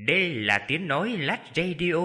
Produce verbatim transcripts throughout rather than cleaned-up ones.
Đây là tiếng nói Lách Radio.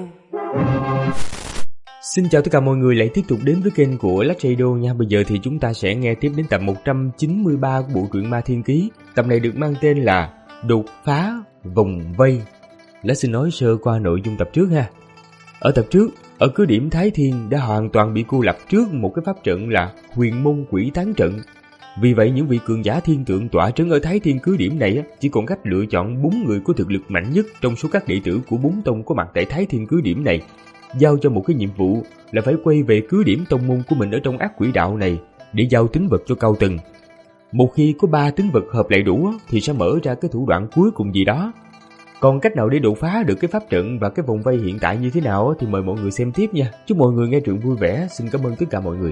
Xin chào tất cả mọi người lại tiếp tục đến với kênh của Lách Radio nha. Bây giờ thì chúng ta sẽ nghe tiếp đến tập một trăm chín mươi ba của bộ truyện Ma Thiên Ký. Tập này được mang tên là Đột phá vòng vây. Lách xin nói sơ qua nội dung tập trước ha. Ở tập trước, ở cứ điểm Thái Thiên đã hoàn toàn bị cô lập trước một cái pháp trận là Huyền Môn Quỷ Tán Trận. Vì vậy những vị cường giả thiên tượng tọa trấn ở Thái Thiên cứ điểm này chỉ còn cách lựa chọn bốn người có thực lực mạnh nhất trong số các đệ tử của bốn tông có mặt tại Thái Thiên cứ điểm này, giao cho một cái nhiệm vụ là phải quay về cứ điểm tông môn của mình ở trong ác quỷ đạo này để giao tính vật cho cao tầng. Một khi có ba tính vật hợp lại đủ thì sẽ mở ra cái thủ đoạn cuối cùng gì đó. Còn cách nào để đột phá được cái pháp trận và cái vòng vây hiện tại như thế nào thì mời mọi người xem tiếp nha. Chúc mọi người nghe truyện vui vẻ. Xin cảm ơn tất cả mọi người.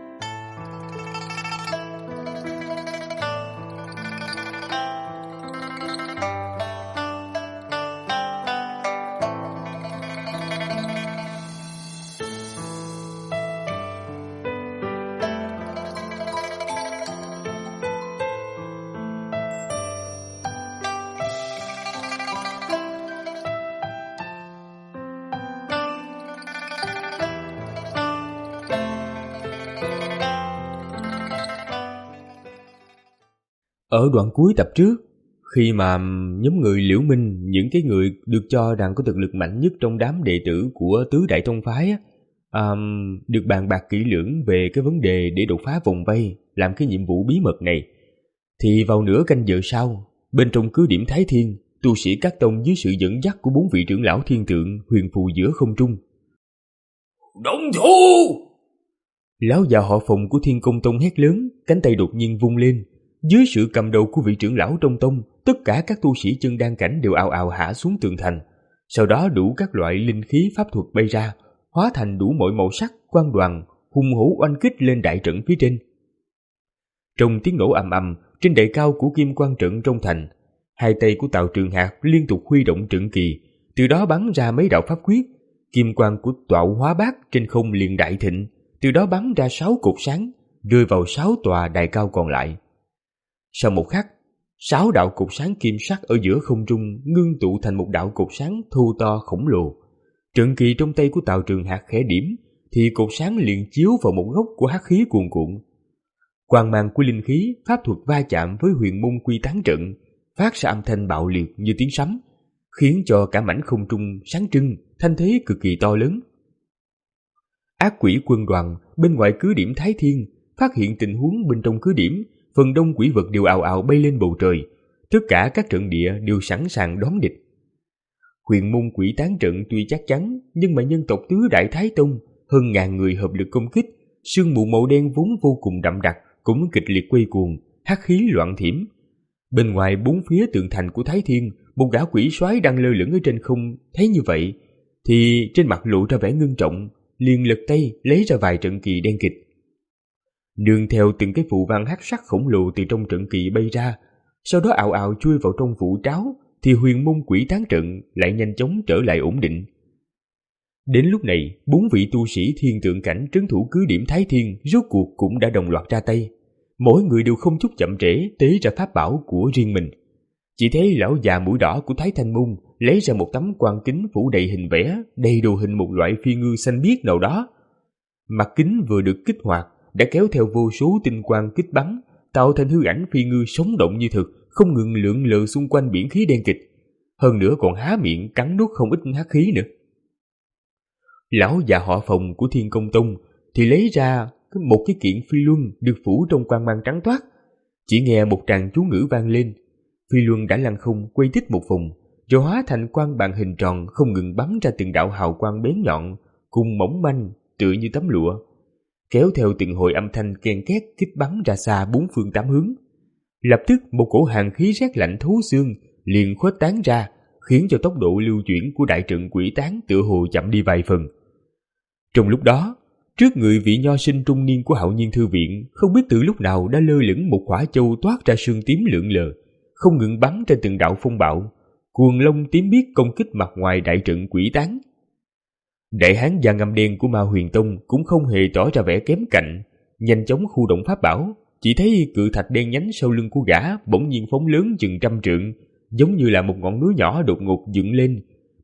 Ở đoạn cuối tập trước, khi mà nhóm người Liễu Minh, những cái người được cho rằng có thực lực mạnh nhất trong đám đệ tử của tứ đại tông phái á, um, được bàn bạc kỹ lưỡng về cái vấn đề để đột phá vòng vây, làm cái nhiệm vụ bí mật này, thì vào nửa canh giờ sau, bên trong cứ điểm Thái Thiên, tu sĩ các tông dưới sự dẫn dắt của bốn vị trưởng lão thiên tượng huyền phù giữa không trung. Động thủ! Lão già họ Phùng của Thiên Công Tông hét lớn, cánh tay đột nhiên vung lên. Dưới sự cầm đầu của vị trưởng lão trong tông, tất cả các tu sĩ chân đan cảnh đều ào ào hạ xuống tường thành. Sau đó đủ các loại linh khí pháp thuật bay ra, hóa thành đủ mọi màu sắc, quang đoàn, hung hổ oanh kích lên đại trận phía trên. Trong tiếng nổ ầm ầm, trên đài cao của kim quang trận trong thành, hai tay của Tào Trường Hạc liên tục huy động trận kỳ, từ đó bắn ra mấy đạo pháp quyết. Kim quang của Toạo Hóa Bát trên không liền đại thịnh, từ đó bắn ra sáu cột sáng, rơi vào sáu tòa đài cao còn lại. Sau một khắc, sáu đạo cột sáng kim sắc ở giữa không trung ngưng tụ thành một đạo cột sáng thô to khổng lồ. Trận kỳ trong tay của Tào Trường Hạc khẽ điểm, thì cột sáng liền chiếu vào một góc của hắc khí cuồn cuộn. Quang mang của linh khí, pháp thuật va chạm với Huyền Môn Quy Tán Trận, phát ra âm thanh bạo liệt như tiếng sấm, khiến cho cả mảnh không trung sáng trưng, thanh thế cực kỳ to lớn. Ác quỷ quân đoàn bên ngoài cứ điểm Thái Thiên phát hiện tình huống bên trong cứ điểm. Phần đông quỷ vật đều ào ào bay lên bầu trời, tất cả các trận địa đều sẵn sàng đón địch. Huyền Môn Quỷ Tán Trận tuy chắc chắn, nhưng mà nhân tộc tứ đại Thái Tông hơn ngàn người hợp lực công kích, sương mù màu đen vốn vô cùng đậm đặc cũng kịch liệt quay cuồng, hắc khí loạn thiểm. Bên ngoài bốn phía tường thành của Thái Thiên, một gã quỷ soái đang lơ lửng ở trên không, thấy như vậy thì trên mặt lộ ra vẻ ngưng trọng, liền lật tay lấy ra vài trận kỳ đen kịch. Nương theo từng cái phù văn hắc sắc khổng lồ từ trong trận kỳ bay ra, sau đó ào ào chui vào trong vụ tráo, thì Huyền Môn Quỷ Tán Trận lại nhanh chóng trở lại ổn định. Đến lúc này, bốn vị tu sĩ thiên tượng cảnh trấn thủ cứ điểm Thái Thiên rốt cuộc cũng đã đồng loạt ra tay. Mỗi người đều không chút chậm trễ tế ra pháp bảo của riêng mình. Chỉ thấy lão già mũi đỏ của Thái Thanh Môn lấy ra một tấm quan kính phủ đầy hình vẽ, đầy đồ hình một loại phi ngư xanh biếc nào đó. Mặt kính vừa được kích hoạt đã kéo theo vô số tinh quang kích bắn, tạo thành hư ảnh phi ngư sống động như thực, không ngừng lượn lờ xung quanh biển khí đen kịch. Hơn nữa còn há miệng cắn nuốt không ít hắc khí nữa. Lão già họ Phùng của Thiên Công Tông thì lấy ra một cái kiện phi luân được phủ trong quang mang trắng toát. Chỉ nghe một tràng chú ngữ vang lên, phi luân đã lăn không quay tích một vòng, rồi hóa thành quang bàn hình tròn không ngừng bắn ra từng đạo hào quang bén nhọn, cùng mỏng manh tựa như tấm lụa, kéo theo từng hồi âm thanh ken két kích bắn ra xa bốn phương tám hướng. Lập tức một cổ hàn khí rét lạnh thấu xương liền khuếch tán ra, khiến cho tốc độ lưu chuyển của đại trận quỷ tán tựa hồ chậm đi vài phần. Trong lúc đó, trước người vị nho sinh trung niên của Hạo Nhiên Thư Viện, không biết từ lúc nào đã lơ lửng một quả châu toát ra sương tím lượn lờ, không ngừng bắn trên từng đạo phong bạo, cuồng long tím biếc công kích mặt ngoài đại trận quỷ tán. Đại hán da ngăm đen của Ma Huyền Tông cũng không hề tỏ ra vẻ kém cạnh, nhanh chóng khu động pháp bảo, chỉ thấy cự thạch đen nhánh sau lưng của gã bỗng nhiên phóng lớn chừng trăm trượng, giống như là một ngọn núi nhỏ đột ngột dựng lên,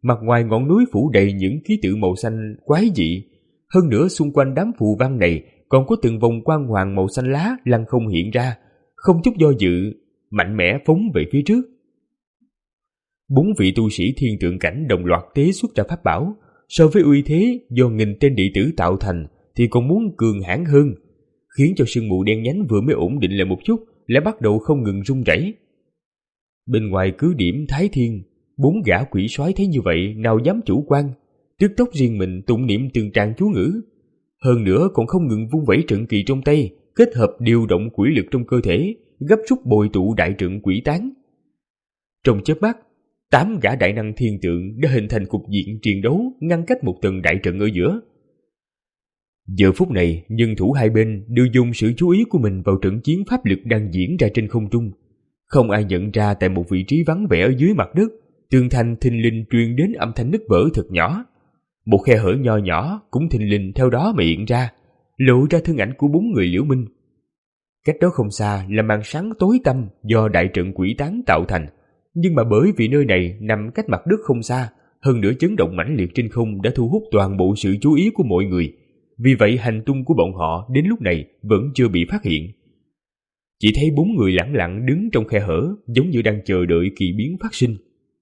mặt ngoài ngọn núi phủ đầy những ký tự màu xanh quái dị. Hơn nữa xung quanh đám phù văn này còn có từng vòng quang hoàng màu xanh lá lăng không hiện ra, không chút do dự, mạnh mẽ phóng về phía trước. Bốn vị tu sĩ thiên tượng cảnh đồng loạt tế xuất ra pháp bảo, so với uy thế do nghìn tên đệ tử tạo thành thì còn muốn cường hãn hơn, khiến cho sương mù đen nhánh vừa mới ổn định lại một chút lại bắt đầu không ngừng rung rẩy. Bên ngoài cứ điểm Thái Thiên, bốn gã quỷ soái thấy như vậy nào dám chủ quan, tức tốc riêng mình tụng niệm từng tràng chú ngữ, hơn nữa còn không ngừng vung vẩy trận kỳ trong tay, kết hợp điều động quỷ lực trong cơ thể, gấp rút bồi tụ đại trận quỷ tán. Trong chớp mắt, tám gã đại năng thiên tượng đã hình thành cục diện chiến đấu ngăn cách một tầng đại trận ở giữa. Giờ phút này, nhân thủ hai bên đều dùng sự chú ý của mình vào trận chiến pháp lực đang diễn ra trên không trung. Không ai nhận ra tại một vị trí vắng vẻ ở dưới mặt đất, tường thành thình lình truyền đến âm thanh nứt vỡ thật nhỏ. Một khe hở nho nhỏ cũng thình lình theo đó mà hiện ra, lộ ra thân ảnh của bốn người Liễu Minh. Cách đó không xa là màn sáng tối tăm do đại trận quỷ tán tạo thành, nhưng mà bởi vì nơi này nằm cách mặt đất không xa, hơn nữa chấn động mãnh liệt trên không đã thu hút toàn bộ sự chú ý của mọi người. Vì vậy hành tung của bọn họ đến lúc này vẫn chưa bị phát hiện. Chỉ thấy bốn người lẳng lặng đứng trong khe hở, giống như đang chờ đợi kỳ biến phát sinh.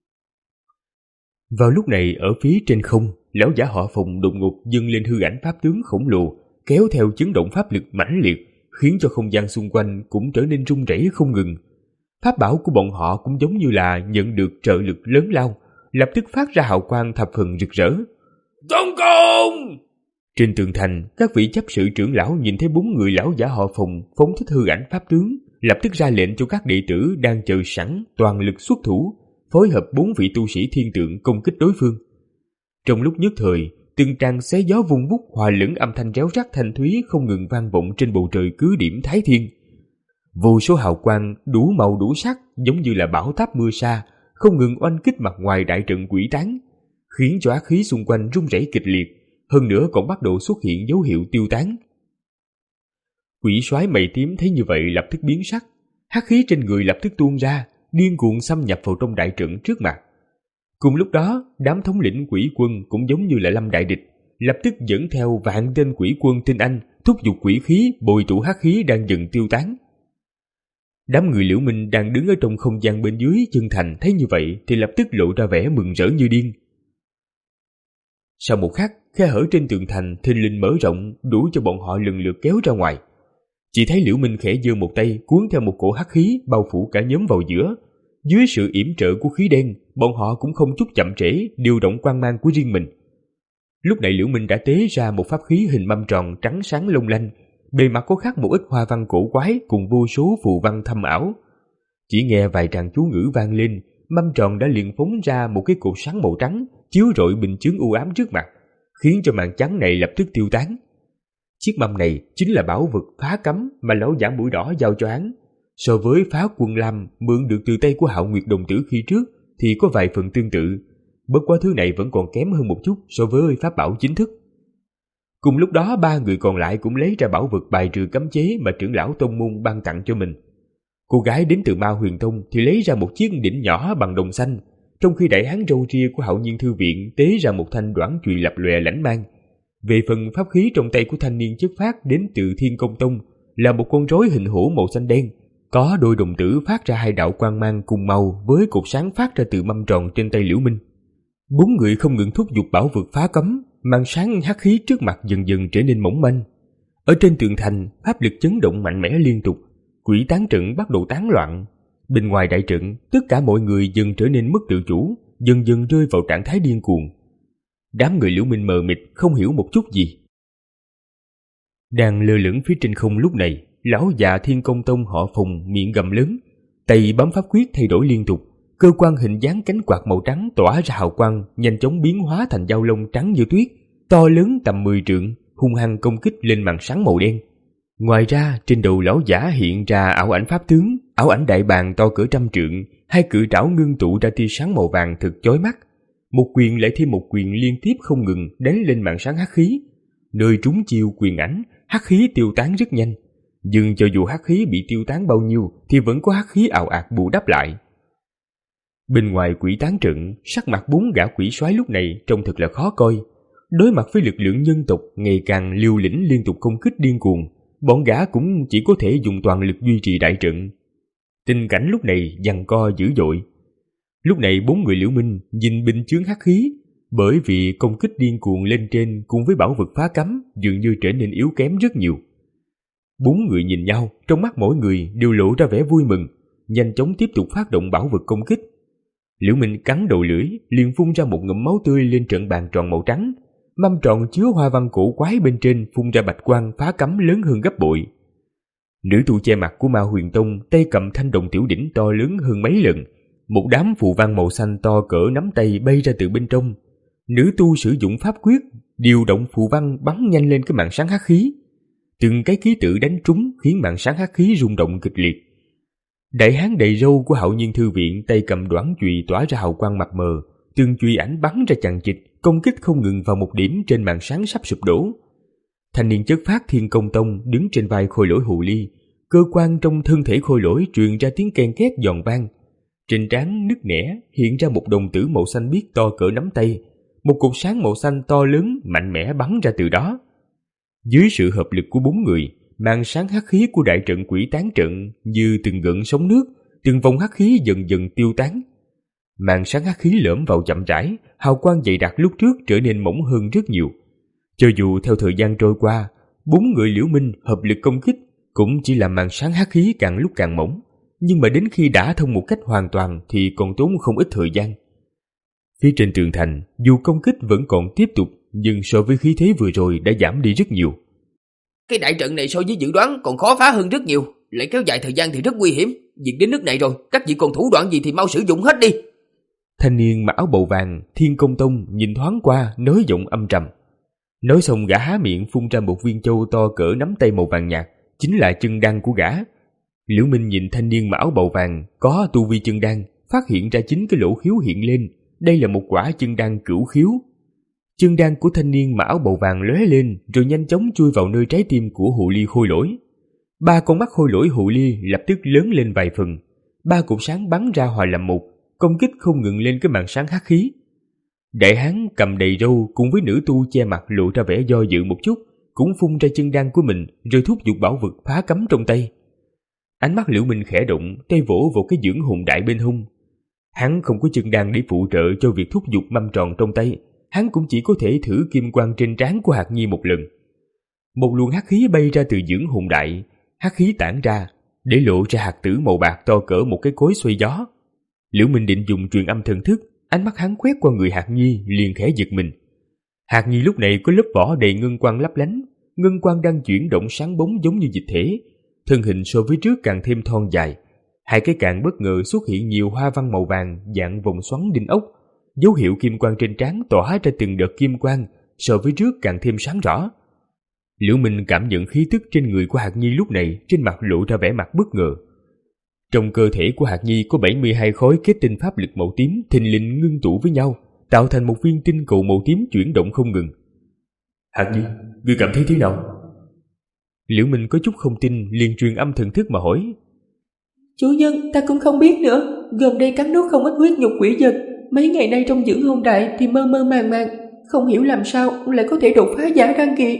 Vào lúc này ở phía trên không, lão giả họ Phùng đột ngột dâng lên hư ảnh pháp tướng khổng lồ, kéo theo chấn động pháp lực mãnh liệt, khiến cho không gian xung quanh cũng trở nên rung rẩy không ngừng. Pháp bảo của bọn họ cũng giống như là nhận được trợ lực lớn lao, lập tức phát ra hào quang thập phần rực rỡ. Tấn công! Trên tường thành, các vị chấp sự trưởng lão nhìn thấy bốn người lão giả họ Phùng phóng thích hư ảnh pháp tướng, lập tức ra lệnh cho các đệ tử đang chờ sẵn toàn lực xuất thủ, phối hợp bốn vị tu sĩ thiên tượng công kích đối phương. Trong lúc nhất thời, từng tràng xé gió vung vút hòa lẫn âm thanh réo rắt thanh thúy không ngừng vang vọng trên bầu trời cứ điểm Thái Thiên. Vô số hào quang đủ màu đủ sắc giống như là bão táp mưa sa, không ngừng oanh kích mặt ngoài đại trận quỷ tán, khiến cho ác khí xung quanh rung rẩy kịch liệt, hơn nữa còn bắt đầu xuất hiện dấu hiệu tiêu tán. Quỷ soái mày tím thấy như vậy lập tức biến sắc, hắc khí trên người lập tức tuôn ra, điên cuồng xâm nhập vào trong đại trận trước mặt. Cùng lúc đó, đám thống lĩnh quỷ quân cũng giống như là lâm đại địch, lập tức dẫn theo vạn tên quỷ quân tinh anh thúc giục quỷ khí bồi tụ hắc khí đang dần tiêu tán. Đám người Liễu Minh đang đứng ở trong không gian bên dưới chân thành thấy như vậy thì lập tức lộ ra vẻ mừng rỡ như điên. Sau một khắc, khe hở trên tường thành thình lình mở rộng đủ cho bọn họ lần lượt kéo ra ngoài. Chỉ thấy Liễu Minh khẽ giơ một tay cuốn theo một cổ hắc khí bao phủ cả nhóm vào giữa. Dưới sự yểm trợ của khí đen, bọn họ cũng không chút chậm trễ điều động quang mang của riêng mình. Lúc này Liễu Minh đã tế ra một pháp khí hình mâm tròn trắng sáng long lanh, bề mặt có khắc một ít hoa văn cổ quái cùng vô số phù văn thâm ảo. Chỉ nghe vài tràng chú ngữ vang lên, mâm tròn đã liền phóng ra một cái cột sáng màu trắng chiếu rọi bình chướng u ám trước mặt, khiến cho màn trắng này lập tức tiêu tán. Chiếc mâm này chính là bảo vật phá cấm mà lão giả mũi đỏ giao cho hắn. So với phá quân lam mượn được từ tay của Hạo Nguyệt đồng tử khi trước thì có vài phần tương tự, bất quá thứ này vẫn còn kém hơn một chút so với pháp bảo chính thức. Cùng lúc đó ba người còn lại cũng lấy ra bảo vật bài trừ cấm chế mà trưởng lão tông môn ban tặng cho mình. Cô gái đến từ Ma Huyền Tông thì lấy ra một chiếc đỉnh nhỏ bằng đồng xanh, trong khi đại hán râu ria của Hạo Nhiên Thư Viện tế ra một thanh đoản chùy lập lòe lãnh mang. Về phần pháp khí trong tay của thanh niên chất phát đến từ Thiên Công Tông là một con rối hình hổ màu xanh đen, có đôi đồng tử phát ra hai đạo quang mang cùng màu với cột sáng phát ra từ mâm tròn trên tay Liễu Minh. Bốn người không ngừng thúc giục bảo vật phá cấm, màn sáng hắc khí trước mặt dần dần trở nên mỏng manh. Ở trên tường thành, pháp lực chấn động mạnh mẽ liên tục, quỷ tán trận bắt đầu tán loạn. Bên ngoài đại trận, tất cả mọi người dần trở nên mất tự chủ, dần dần rơi vào trạng thái điên cuồng. Đám người Liễu Minh mờ mịt không hiểu một chút gì. Đang lơ lửng phía trên không lúc này, lão già Thiên Công Tông họ Phùng miệng gầm lớn, tay bấm pháp quyết thay đổi liên tục, cơ quan hình dáng cánh quạt màu trắng tỏa ra hào quang, nhanh chóng biến hóa thành dao lông trắng như tuyết, to lớn tầm mười trượng, hung hăng công kích lên màn sáng màu đen. Ngoài ra, trên đầu lão giả hiện ra ảo ảnh pháp tướng, ảo ảnh đại bàng to cỡ trăm trượng, hai cự trảo ngưng tụ ra tia sáng màu vàng thực chói mắt. Một quyền lại thêm một quyền liên tiếp không ngừng đánh lên màn sáng hắc khí. Nơi trúng chiêu quyền ảnh, hắc khí tiêu tán rất nhanh. Nhưng cho dù hắc khí bị tiêu tán bao nhiêu thì vẫn có hắc khí ào ạt bù đắp lại. Bên ngoài quỷ tán trận, sắc mặt bốn gã quỷ soái lúc này trông thật là khó coi. Đối mặt với lực lượng nhân tộc ngày càng liều lĩnh liên tục công kích điên cuồng, bọn gã cũng chỉ có thể dùng toàn lực duy trì đại trận. Tình cảnh lúc này giằng co dữ dội. Lúc này bốn người Liễu Minh nhìn binh chướng hắc khí, bởi vì công kích điên cuồng lên trên cùng với bảo vật phá cấm dường như trở nên yếu kém rất nhiều. Bốn người nhìn nhau, trong mắt mỗi người đều lộ ra vẻ vui mừng, nhanh chóng tiếp tục phát động bảo vật công kích. Liễu Minh cắn đầu lưỡi, liền phun ra một ngụm máu tươi lên trận bàn tròn màu trắng. Mâm tròn chứa hoa văn cổ quái bên trên phun ra bạch quang phá cấm lớn hơn gấp bội. Nữ tu che mặt của Ma Huyền Tông tay cầm thanh đồng tiểu đỉnh to lớn hơn mấy lần, một đám phù văn màu xanh to cỡ nắm tay bay ra từ bên trong. Nữ tu sử dụng pháp quyết, điều động phù văn bắn nhanh lên cái màn sáng hắc khí. Từng cái ký tự đánh trúng khiến màn sáng hắc khí rung động kịch liệt. Đại hán đầy râu của Hạo Nhiên Thư Viện tay cầm đoản chùy tỏa ra hào quang mập mờ, từng chùy ảnh bắn ra chằng chịt, công kích không ngừng vào một điểm trên màn sáng sắp sụp đổ. Thanh niên chất phát Thiên Công Tông đứng trên vai Khôi Lỗi Hồ Ly, cơ quan trong thân thể Khôi Lỗi truyền ra tiếng ken két giòn vang. Trên trán nứt nẻ hiện ra một đồng tử màu xanh biếc to cỡ nắm tay, một cột sáng màu xanh to lớn mạnh mẽ bắn ra từ đó. Dưới sự hợp lực của bốn người, màn sáng hắc khí của đại trận quỷ tán trận như từng gợn sóng nước, từng vòng hắc khí dần dần tiêu tán. Màn sáng hắc khí lõm vào chậm rãi, hào quang dày đặc lúc trước trở nên mỏng hơn rất nhiều. Cho dù theo thời gian trôi qua, bốn người Liễu Minh hợp lực công kích cũng chỉ làm màn sáng hắc khí càng lúc càng mỏng, nhưng mà đến khi đã thông một cách hoàn toàn thì còn tốn không ít thời gian. Phía trên tường thành, dù công kích vẫn còn tiếp tục, nhưng so với khí thế vừa rồi đã giảm đi rất nhiều. Cái đại trận này so với dự đoán còn khó phá hơn rất nhiều, lại kéo dài thời gian thì rất nguy hiểm. Việc đến nước này rồi, các vị còn thủ đoạn gì thì mau sử dụng hết đi. Thanh niên mặc áo bầu vàng Thiên Công Tông nhìn thoáng qua, nói giọng âm trầm. Nói xong gã há miệng phun ra một viên châu to cỡ nắm tay màu vàng nhạt, chính là chân đan của gã. Liễu Minh nhìn thanh niên mặc áo bầu vàng có tu vi chân đan, phát hiện ra chính cái lỗ khiếu hiện lên, đây là một quả chân đan cửu khiếu. Chân đan của thanh niên mặc áo bầu vàng lóe lên rồi nhanh chóng chui vào nơi trái tim của Hồ Ly Khôi Lỗi. Ba con mắt Khôi Lỗi Hồ Ly lập tức lớn lên vài phần, ba cột sáng bắn ra hòa làm một, công kích không ngừng lên cái màn sáng hắc khí. Đại hán cầm đầy râu cùng với nữ tu che mặt lộ ra vẻ do dự một chút, cũng phun ra chân đan của mình rồi thúc giục bảo vật phá cấm trong tay. Ánh mắt Liễu Minh khẽ động, tay vỗ vào cái dưỡng hồn đại bên hông. Hắn không có chân đan để phụ trợ cho việc thúc giục mâm tròn trong tay, hắn cũng chỉ có thể thử kim quang trên trán của Hạc Nhi một lần. Một luồng hắc khí bay ra từ dưỡng hồn đại, hắc khí tản ra để lộ ra hạt tử màu bạc to cỡ một cái cối xoay gió. Liễu Minh định dùng truyền âm thần thức, ánh mắt hắn quét qua người Hạc Nhi liền khẽ giật mình. Hạc Nhi lúc này có lớp vỏ đầy ngân quang lấp lánh, ngân quang đang chuyển động sáng bóng giống như dịch thể, thân hình so với trước càng thêm thon dài. Hai cái cạn bất ngờ xuất hiện nhiều hoa văn màu vàng dạng vòng xoắn đinh ốc, dấu hiệu kim quang trên trán tỏa ra từng đợt kim quang, so với trước càng thêm sáng rõ. Liễu Minh cảm nhận khí tức trên người của Hạc Nhi lúc này, trên mặt lộ ra vẻ mặt bất ngờ. Trong cơ thể của Hạc Nhi có bảy mươi hai khối kết tinh pháp lực màu tím thình lình ngưng tụ với nhau, tạo thành một viên tinh cầu màu tím chuyển động không ngừng. Hạc Nhi, ngươi cảm thấy thế nào? Liễu Minh có chút không tin, liền truyền âm thần thức mà hỏi. Chủ nhân, ta cũng không biết nữa, gần đây cắn nuốt không ít huyết nhục quỷ vật, mấy ngày nay trong dưỡng hồn đại thì mơ mơ màng màng, không hiểu làm sao lại có thể đột phá giả đan kỳ.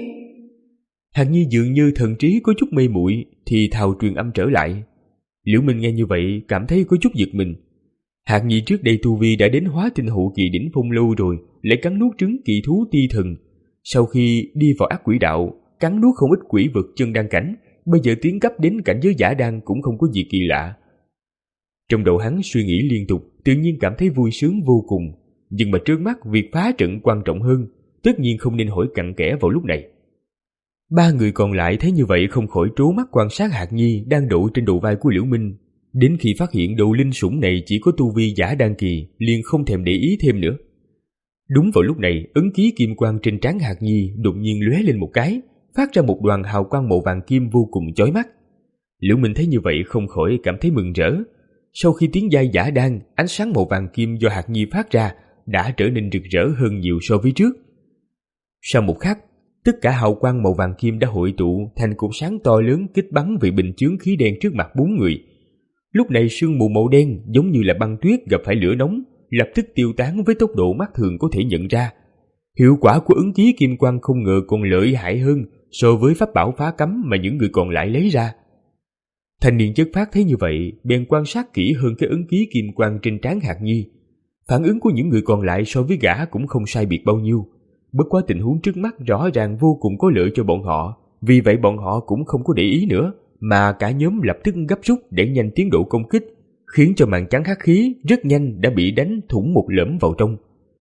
Hạc Nhi dường như thần trí có chút mê muội, thì thào truyền âm trở lại. Liễu Minh nghe như vậy cảm thấy có chút giật mình. Hạc Nhi trước đây tu vi đã đến hóa tinh hậu kỳ đỉnh phong lâu rồi, lại cắn nuốt trứng kỳ thú ti thần. Sau khi đi vào ác quỷ đạo, cắn nuốt không ít quỷ vật chân đan cảnh, bây giờ tiến cấp đến cảnh giới giả đan cũng không có gì kỳ lạ. Trong đầu hắn suy nghĩ liên tục, tự nhiên cảm thấy vui sướng vô cùng. Nhưng mà trước mắt việc phá trận quan trọng hơn, tất nhiên không nên hỏi cặn kẽ vào lúc này. Ba người còn lại thấy như vậy không khỏi trố mắt quan sát Hạc Nhi đang đổ trên đầu vai của Liễu Minh. Đến khi phát hiện đồ linh sủng này chỉ có tu vi giả đan kỳ, liền không thèm để ý thêm nữa. Đúng vào lúc này, ấn ký kim quang trên trán Hạc Nhi đột nhiên lóe lên một cái, phát ra một đoàn hào quang màu vàng kim vô cùng chói mắt. Liễu Minh thấy như vậy không khỏi cảm thấy mừng rỡ. Sau khi tiến giai giả đan, ánh sáng màu vàng kim do Hạc Nhi phát ra đã trở nên rực rỡ hơn nhiều so với trước. Sau một khắc, tất cả hào quang màu vàng kim đã hội tụ thành cột sáng to lớn kích bắn về bình chướng khí đen trước mặt bốn người. Lúc này sương mù màu đen giống như là băng tuyết gặp phải lửa nóng, lập tức tiêu tán với tốc độ mắt thường có thể nhận ra. Hiệu quả của ấn ký kim quang không ngờ còn lợi hại hơn so với pháp bảo phá cấm mà những người còn lại lấy ra. Thanh niên chất phát thấy như vậy, bèn quan sát kỹ hơn cái ấn ký kim quang trên trán Hạc Nhi. Phản ứng của những người còn lại so với gã cũng không sai biệt bao nhiêu. Bất quá tình huống trước mắt rõ ràng vô cùng có lợi cho bọn họ, vì vậy bọn họ cũng không có để ý nữa, mà cả nhóm lập tức gấp rút để nhanh tiến độ công kích, khiến cho màn trắng hắc khí rất nhanh đã bị đánh thủng một lẫm vào trong.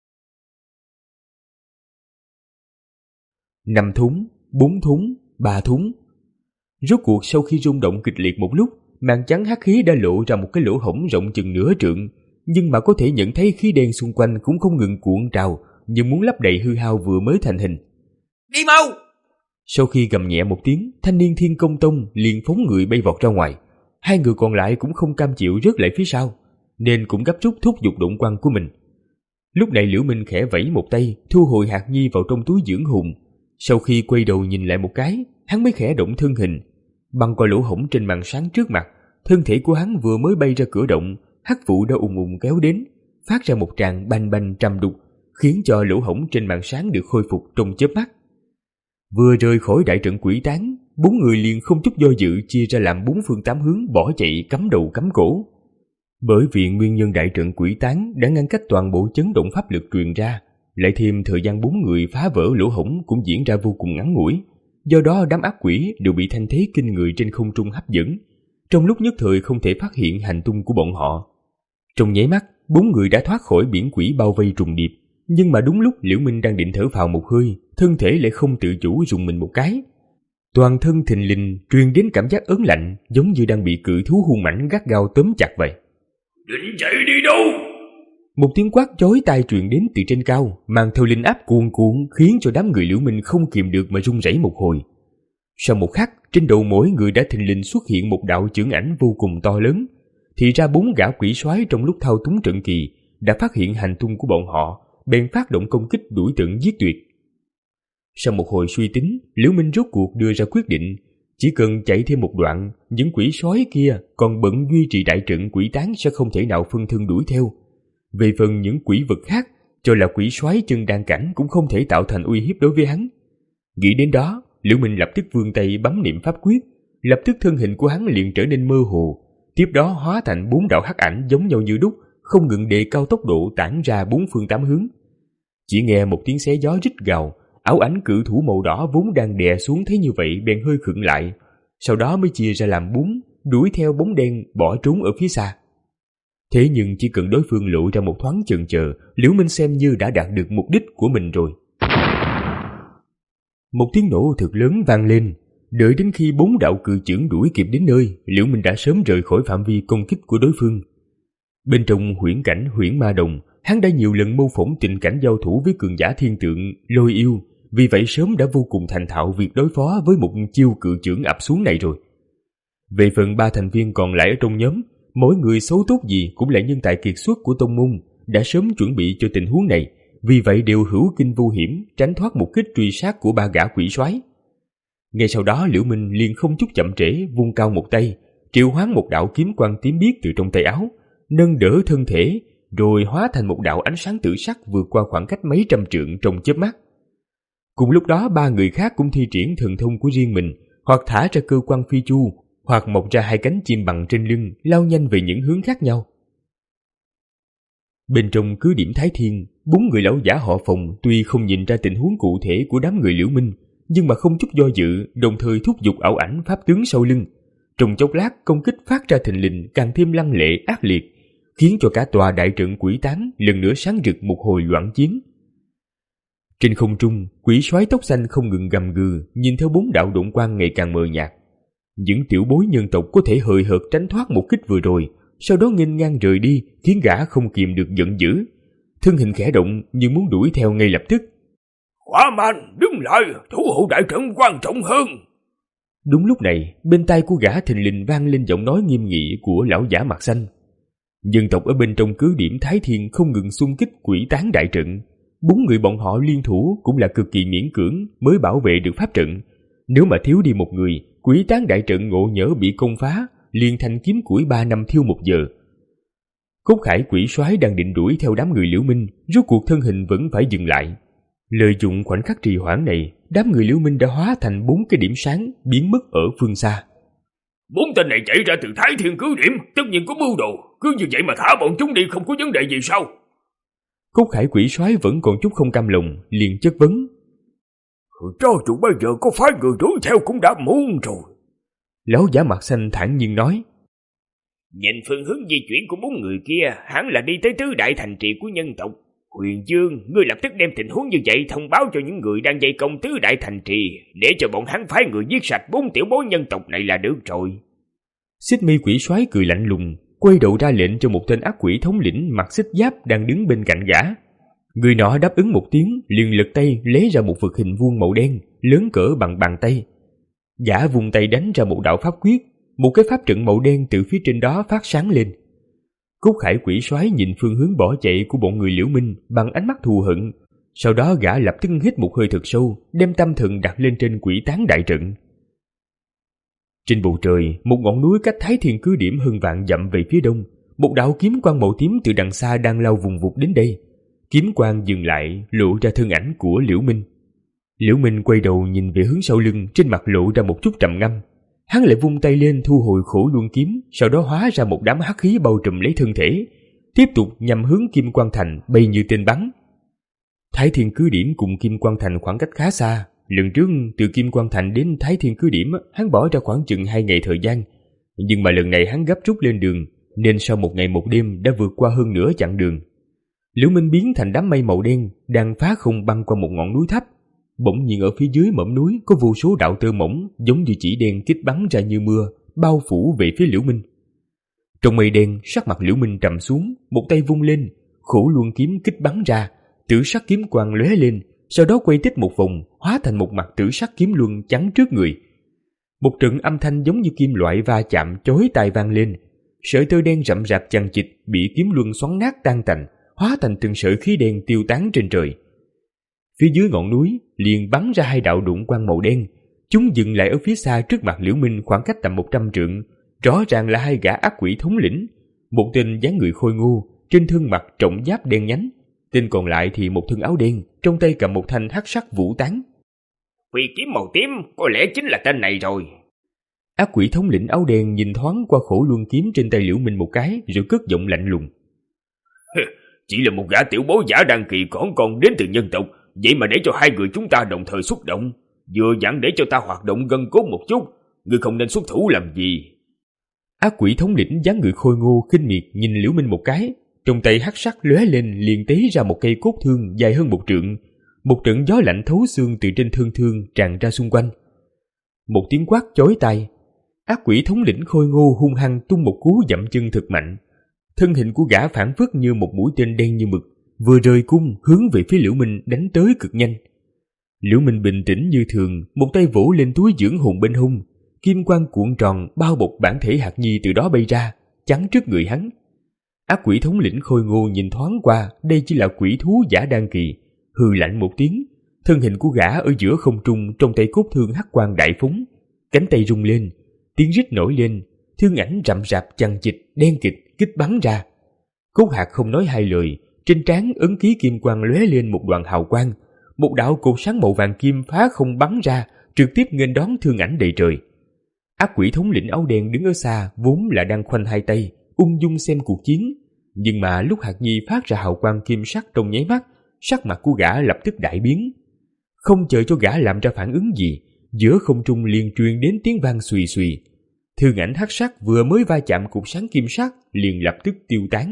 Năm thúng, bốn thúng, ba thúng. Rốt cuộc sau khi rung động kịch liệt một lúc, màn trắng hắc khí đã lộ ra một cái lỗ hổng rộng chừng nửa trượng, nhưng mà có thể nhận thấy khí đen xung quanh cũng không ngừng cuộn trào, như muốn lấp đầy hư hao vừa mới thành hình. Đi mau! Sau khi gầm nhẹ một tiếng, thanh niên Thiên Công Tông liền phóng người bay vọt ra ngoài. Hai người còn lại cũng không cam chịu rớt lại phía sau, nên cũng gấp rút thúc giục động quang của mình. Lúc này Liễu Minh khẽ vẫy một tay, thu hồi Hạc Nhi vào trong túi dưỡng hồn. Sau khi quay đầu nhìn lại một cái, hắn mới khẽ động thân hình, băng qua lỗ hổng trên màn sáng trước mặt. Thân thể của hắn vừa mới bay ra cửa động, hắc vụ đã ùng ùng kéo đến, phát ra một tràng banh banh trầm đục, khiến cho lỗ hổng trên màn sáng được khôi phục trong chớp mắt. Vừa rời khỏi đại trận quỷ tán, bốn người liền không chút do dự chia ra làm bốn phương tám hướng bỏ chạy cắm đầu cắm cổ. Bởi vì nguyên nhân đại trận quỷ tán đã ngăn cách toàn bộ chấn động pháp lực truyền ra, lại thêm thời gian bốn người phá vỡ lỗ hổng cũng diễn ra vô cùng ngắn ngủi, do đó đám ác quỷ đều bị thanh thế kinh người trên không trung hấp dẫn, trong lúc nhất thời không thể phát hiện hành tung của bọn họ. Trong nháy mắt, bốn người đã thoát khỏi biển quỷ bao vây trùng điệp, nhưng mà đúng lúc Liễu Minh đang định thở phào một hơi, thân thể lại không tự chủ rùng mình một cái. Toàn thân thình lình truyền đến cảm giác ớn lạnh, giống như đang bị cự thú hung mãnh gắt gao tóm chặt vậy. Định chạy đi đâu? Một tiếng quát chói tai truyền đến từ trên cao, mang theo linh áp cuồn cuộn, khiến cho đám người Liễu Minh không kìm được mà run rẩy một hồi. Sau một khắc, trên đầu mỗi người đã thình lình xuất hiện một đạo chưởng ảnh vô cùng to lớn. Thì ra bốn gã quỷ soái trong lúc thao túng trận kỳ đã phát hiện hành tung của bọn họ, bèn phát động công kích đuổi tận giết tuyệt. Sau một hồi suy tính, Liễu Minh rốt cuộc đưa ra quyết định, chỉ cần chạy thêm một đoạn, những quỷ soái kia còn bận duy trì đại trận quỷ tán sẽ không thể nào phân thân đuổi theo. Về phần những quỷ vật khác, cho là quỷ soái chân đan cảnh cũng không thể tạo thành uy hiếp đối với hắn. Nghĩ đến đó, Liễu Minh lập tức vươn tay bấm niệm pháp quyết, lập tức thân hình của hắn liền trở nên mơ hồ, tiếp đó hóa thành bốn đạo hắc ảnh giống nhau như đúc, không ngừng đề cao tốc độ tản ra bốn phương tám hướng. Chỉ nghe một tiếng xé gió rít gào, ảo ảnh cự thủ màu đỏ vốn đang đè xuống thấy như vậy bèn hơi khựng lại, sau đó mới chia ra làm bốn, đuổi theo bóng đen bỏ trốn ở phía xa. Thế nhưng chỉ cần đối phương lộ ra một thoáng chần chờ, Liễu Minh xem như đã đạt được mục đích của mình rồi. Một tiếng nổ thật lớn vang lên. Đợi đến khi bốn đạo cự chưởng đuổi kịp đến nơi, Liễu Minh đã sớm rời khỏi phạm vi công kích của đối phương. Bên trong huyễn cảnh huyễn ma đồng, hắn đã nhiều lần mô phỏng tình cảnh giao thủ với cường giả thiên tượng Lôi Yêu, vì vậy sớm đã vô cùng thành thạo việc đối phó với một chiêu cự chưởng ập xuống này rồi. Về phần ba thành viên còn lại ở trong nhóm, mỗi người xấu tốt gì cũng là nhân tài kiệt xuất của tông môn, đã sớm chuẩn bị cho tình huống này, vì vậy đều hữu kinh vô hiểm tránh thoát một kích truy sát của ba gã quỷ soái. Ngay sau đó Liễu Minh liền không chút chậm trễ vung cao một tay, triệu hoán một đạo kiếm quang tím biếc từ trong tay áo, nâng đỡ thân thể, rồi hóa thành một đạo ánh sáng tử sắc vượt qua khoảng cách mấy trăm trượng trong chớp mắt. Cùng lúc đó ba người khác cũng thi triển thần thông của riêng mình, hoặc thả ra cơ quan phi chu, hoặc mọc ra hai cánh chim bằng trên lưng, lao nhanh về những hướng khác nhau. Bên trong cứ điểm Thái Thiên, bốn người lão giả họ Phòng tuy không nhìn ra tình huống cụ thể của đám người Liễu Minh, nhưng mà không chút do dự, đồng thời thúc giục ảo ảnh pháp tướng sau lưng. Trong chốc lát, công kích phát ra thình lình càng thêm lăng lệ ác liệt, khiến cho cả tòa đại trận quỷ tán lần nữa sáng rực một hồi loạn chiến. Trên không trung, quỷ soái tóc xanh không ngừng gầm gừ, nhìn theo bốn đạo độn quang ngày càng mờ nhạt. Những tiểu bối nhân tộc có thể hời hợt tránh thoát một kích vừa rồi, sau đó nghênh ngang rời đi, khiến gã không kìm được giận dữ. Thân hình khẽ động như muốn đuổi theo ngay lập tức. Hỏa Man, đứng lại, thủ hộ đại trận quan trọng hơn. Đúng lúc này, bên tai của gã thình lình vang lên giọng nói nghiêm nghị của lão giả mặt xanh. Dân tộc ở bên trong cứ điểm Thái Thiên không ngừng xung kích quỷ tán đại trận. Bốn người bọn họ liên thủ cũng là cực kỳ miễn cưỡng mới bảo vệ được pháp trận. Nếu mà thiếu đi một người, quỷ tán đại trận ngộ nhỡ bị công phá, liền thành kiếm củi ba năm thiêu một giờ. Cốt Khải quỷ soái đang định đuổi theo đám người Liễu Minh, rốt cuộc thân hình vẫn phải dừng lại. Lợi dụng khoảnh khắc trì hoãn này, đám người Liễu Minh đã hóa thành bốn cái điểm sáng biến mất ở phương xa. Bốn tên này chạy ra từ Thái Thiên cứ điểm, tất nhiên có mưu đồ, cứ như vậy mà thả bọn chúng đi không có vấn đề gì sao? Cốt Khải quỷ soái vẫn còn chút không cam lòng, liền chất vấn. Cho dù bây giờ có phái người đuổi theo cũng đã muộn rồi. Lão giả mặt xanh thản nhiên nói. Nhìn phương hướng di chuyển của bốn người kia, hẳn là đi tới tứ đại thành trì của nhân tộc. Huyền Dương, ngươi lập tức đem tình huống như vậy thông báo cho những người đang dây công tứ đại thành trì, để cho bọn hắn phái người giết sạch bốn tiểu bối nhân tộc này là được rồi. Xích Mi quỷ soái cười lạnh lùng, quay đầu ra lệnh cho một tên ác quỷ thống lĩnh mặc xích giáp đang đứng bên cạnh gã. Người nọ đáp ứng một tiếng, liền lật tay lấy ra một vật hình vuông màu đen, lớn cỡ bằng bàn tay. Gã vùng tay đánh ra một đạo pháp quyết, một cái pháp trận màu đen từ phía trên đó phát sáng lên. Cốt Khải quỷ soái nhìn phương hướng bỏ chạy của bọn người Liễu Minh bằng ánh mắt thù hận, sau đó gã lập tức hít một hơi thật sâu, đem tâm thần đặt lên trên quỷ tán đại trận. Trên bầu trời, một ngọn núi cách Thái Thiên cứ điểm hơn vạn dặm về phía đông, một đạo kiếm quang màu tím từ đằng xa đang lao vùng vụt đến đây. Kiếm quang dừng lại, lộ ra thân ảnh của Liễu Minh. Liễu Minh quay đầu nhìn về hướng sau lưng, trên mặt lộ ra một chút trầm ngâm. Hắn lại vung tay lên thu hồi Khổ Luân kiếm, sau đó hóa ra một đám hắc khí bao trùm lấy thân thể, tiếp tục nhằm hướng Kim Quang Thành bay như tên bắn. Thái Thiên cứ điểm cùng Kim Quang Thành khoảng cách khá xa. Lần trước từ Kim Quang Thành đến Thái Thiên cứ điểm, hắn bỏ ra khoảng chừng hai ngày thời gian, nhưng mà lần này hắn gấp rút lên đường, nên sau một ngày một đêm đã vượt qua hơn nửa chặng đường. Liễu Minh biến thành đám mây màu đen đang phá không băng qua một ngọn núi thấp. Bỗng nhiên ở phía dưới mỏm núi có vô số đạo tơ mỏng giống như chỉ đen kích bắn ra như mưa, bao phủ về phía Liễu Minh. Trong mây đen, sắc mặt Liễu Minh trầm xuống, một tay vung lên, Khổ Luân kiếm kích bắn ra, tử sắc kiếm quang lóe lên, sau đó quay tích một vòng, hóa thành một mặt tử sắc kiếm luân chắn trước người. Một trận âm thanh giống như kim loại va chạm chói tai vang lên, sợi tơ đen rậm rạp chằng chịt bị kiếm luân xoắn nát tan tành, hóa thành từng sợi khí đen tiêu tán trên trời. Phía dưới ngọn núi liền bắn ra hai đạo đụng quang màu đen, chúng dừng lại ở phía xa trước mặt Liễu Minh khoảng cách tầm một trăm trượng, rõ ràng là hai gã ác quỷ thống lĩnh, một tên dáng người khôi ngô, trên thân mặc trọng giáp đen nhánh, tên còn lại thì một thân áo đen, trong tay cầm một thanh hắc sắc vũ tán. Phi kiếm màu tím, có lẽ chính là tên này rồi. Ác quỷ thống lĩnh áo đen nhìn thoáng qua Khổ Luân kiếm trên tay Liễu Minh một cái, rồi cất giọng lạnh lùng. Chỉ là một gã tiểu bối giả đăng kỳ còn còn đến từ nhân tộc, vậy mà để cho hai người chúng ta đồng thời xuất động, vừa dặn để cho ta hoạt động gân cốt một chút, ngươi không nên xuất thủ làm gì. Ác quỷ thống lĩnh dáng người khôi ngô khinh miệt nhìn Liễu Minh một cái, trong tay hắc sắc lóe lên liền tế ra một cây cốt thương dài hơn một trượng, một trận gió lạnh thấu xương từ trên thương thương tràn ra xung quanh. Một tiếng quát chói tai, ác quỷ thống lĩnh khôi ngô hung hăng tung một cú dậm chân thật mạnh. Thân hình của gã phảng phất như một mũi tên đen như mực, vừa rời cung hướng về phía Liễu Minh đánh tới cực nhanh. Liễu Minh bình tĩnh như thường, một tay vỗ lên túi dưỡng hồn bên hông, kim quang cuộn tròn bao bọc bản thể hạt nhi từ đó bay ra, chắn trước người hắn. Ác quỷ thống lĩnh khôi ngô nhìn thoáng qua, đây chỉ là quỷ thú giả đan kỳ, hừ lạnh một tiếng, thân hình của gã ở giữa không trung, trong tay cốt thương hắc quang đại phóng, cánh tay rung lên, tiếng rít nổi lên, thương ảnh rậm rạp chằng chịt đen kịt kích bắn ra. Cốt hạt không nói hai lời, trên trán ấn ký kim quang lóe lên một đoàn hào quang, một đạo cột sáng màu vàng kim phá không bắn ra, trực tiếp nghênh đón thương ảnh đầy trời. Ác quỷ thống lĩnh áo đen đứng ở xa vốn là đang khoanh hai tay, ung dung xem cuộc chiến, nhưng mà lúc hạt nhi phát ra hào quang kim sắc trong nháy mắt, sắc mặt của gã lập tức đại biến. Không chờ cho gã làm ra phản ứng gì, giữa không trung liền truyền đến tiếng vang xùy xùy. Thương ảnh hắc sắc vừa mới va chạm cột sáng kim sắc liền lập tức tiêu tán.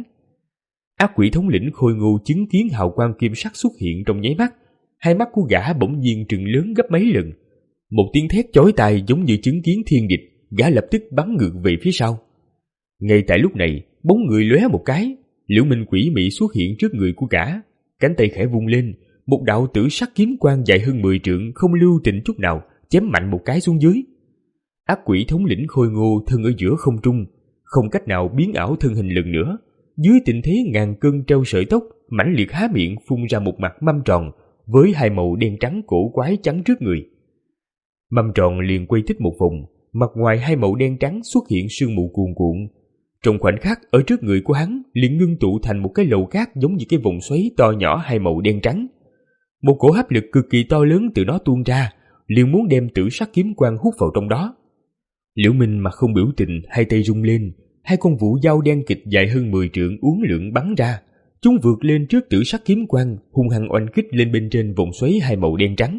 Ác quỷ thống lĩnh khôi ngô chứng kiến hào quang kim sắc xuất hiện trong nháy mắt, hai mắt của gã bỗng nhiên trừng lớn gấp mấy lần. Một tiếng thét chói tai giống như chứng kiến thiên địch, gã lập tức bắn ngược về phía sau. Ngay tại lúc này, bóng người lóe một cái, Liễu Minh quỷ mị xuất hiện trước người của gã, cánh tay khẽ vung lên, một đạo tử sắc kiếm quang dài hơn mười trượng không lưu tình chút nào chém mạnh một cái xuống dưới. Ác quỷ thống lĩnh khôi ngô thân ở giữa không trung, không cách nào biến ảo thân hình lần nữa, dưới tình thế ngàn cân treo sợi tóc, mãnh liệt há miệng phun ra một mặt mâm tròn với hai màu đen trắng cổ quái chắn trước người. Mâm tròn liền quay tích một vòng, mặt ngoài hai màu đen trắng xuất hiện sương mù cuồn cuộn. Trong khoảnh khắc, ở trước người của hắn liền ngưng tụ thành một cái lầu cát giống như cái vòng xoáy to nhỏ hai màu đen trắng. Một cổ hấp lực cực kỳ to lớn từ nó tuôn ra, liền muốn đem tử sắc kiếm quang hút vào trong đó. Liễu Minh mà không biểu tình, hai tay rung lên, hai con vũ dao đen kịch dài hơn mười trượng uốn lượn bắn ra. Chúng vượt lên trước tử sắc kiếm quang, hung hăng oanh kích lên bên trên vòng xoáy hai màu đen trắng.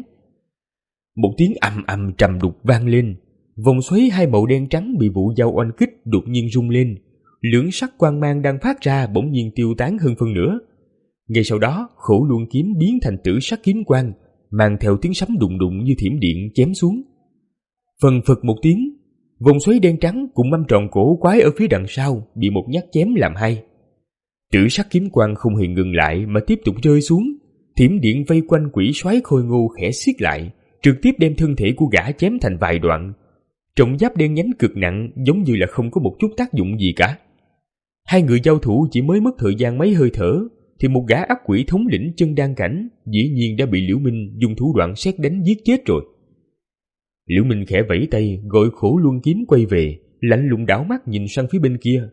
Một tiếng ầm ầm trầm đục vang lên, vòng xoáy hai màu đen trắng bị vũ dao oanh kích đột nhiên rung lên, lưỡng sắc quang mang đang phát ra bỗng nhiên tiêu tán hơn phân nửa. Ngay sau đó, Khổ Luân kiếm biến thành tử sắc kiếm quang, mang theo tiếng sấm đùng đùng như thiểm điện chém xuống. Phần phật một tiếng, vòng xoáy đen trắng cùng mâm tròn cổ quái ở phía đằng sau bị một nhát chém làm hai. Tử sắc kiếm quang không hề ngừng lại mà tiếp tục rơi xuống, thiểm điện vây quanh quỷ soái khôi ngô khẽ siết lại, trực tiếp đem thân thể của gã chém thành vài đoạn. Trọng giáp đen nhánh cực nặng giống như là không có một chút tác dụng gì cả. Hai người giao thủ chỉ mới mất thời gian mấy hơi thở, thì một gã ác quỷ thống lĩnh chân đan cảnh dĩ nhiên đã bị Liễu Minh dùng thủ đoạn sét đánh giết chết rồi. Liễu Minh khẽ vẫy tay gọi Khổ Luân kiếm quay về, lạnh lùng đảo mắt nhìn sang phía bên kia.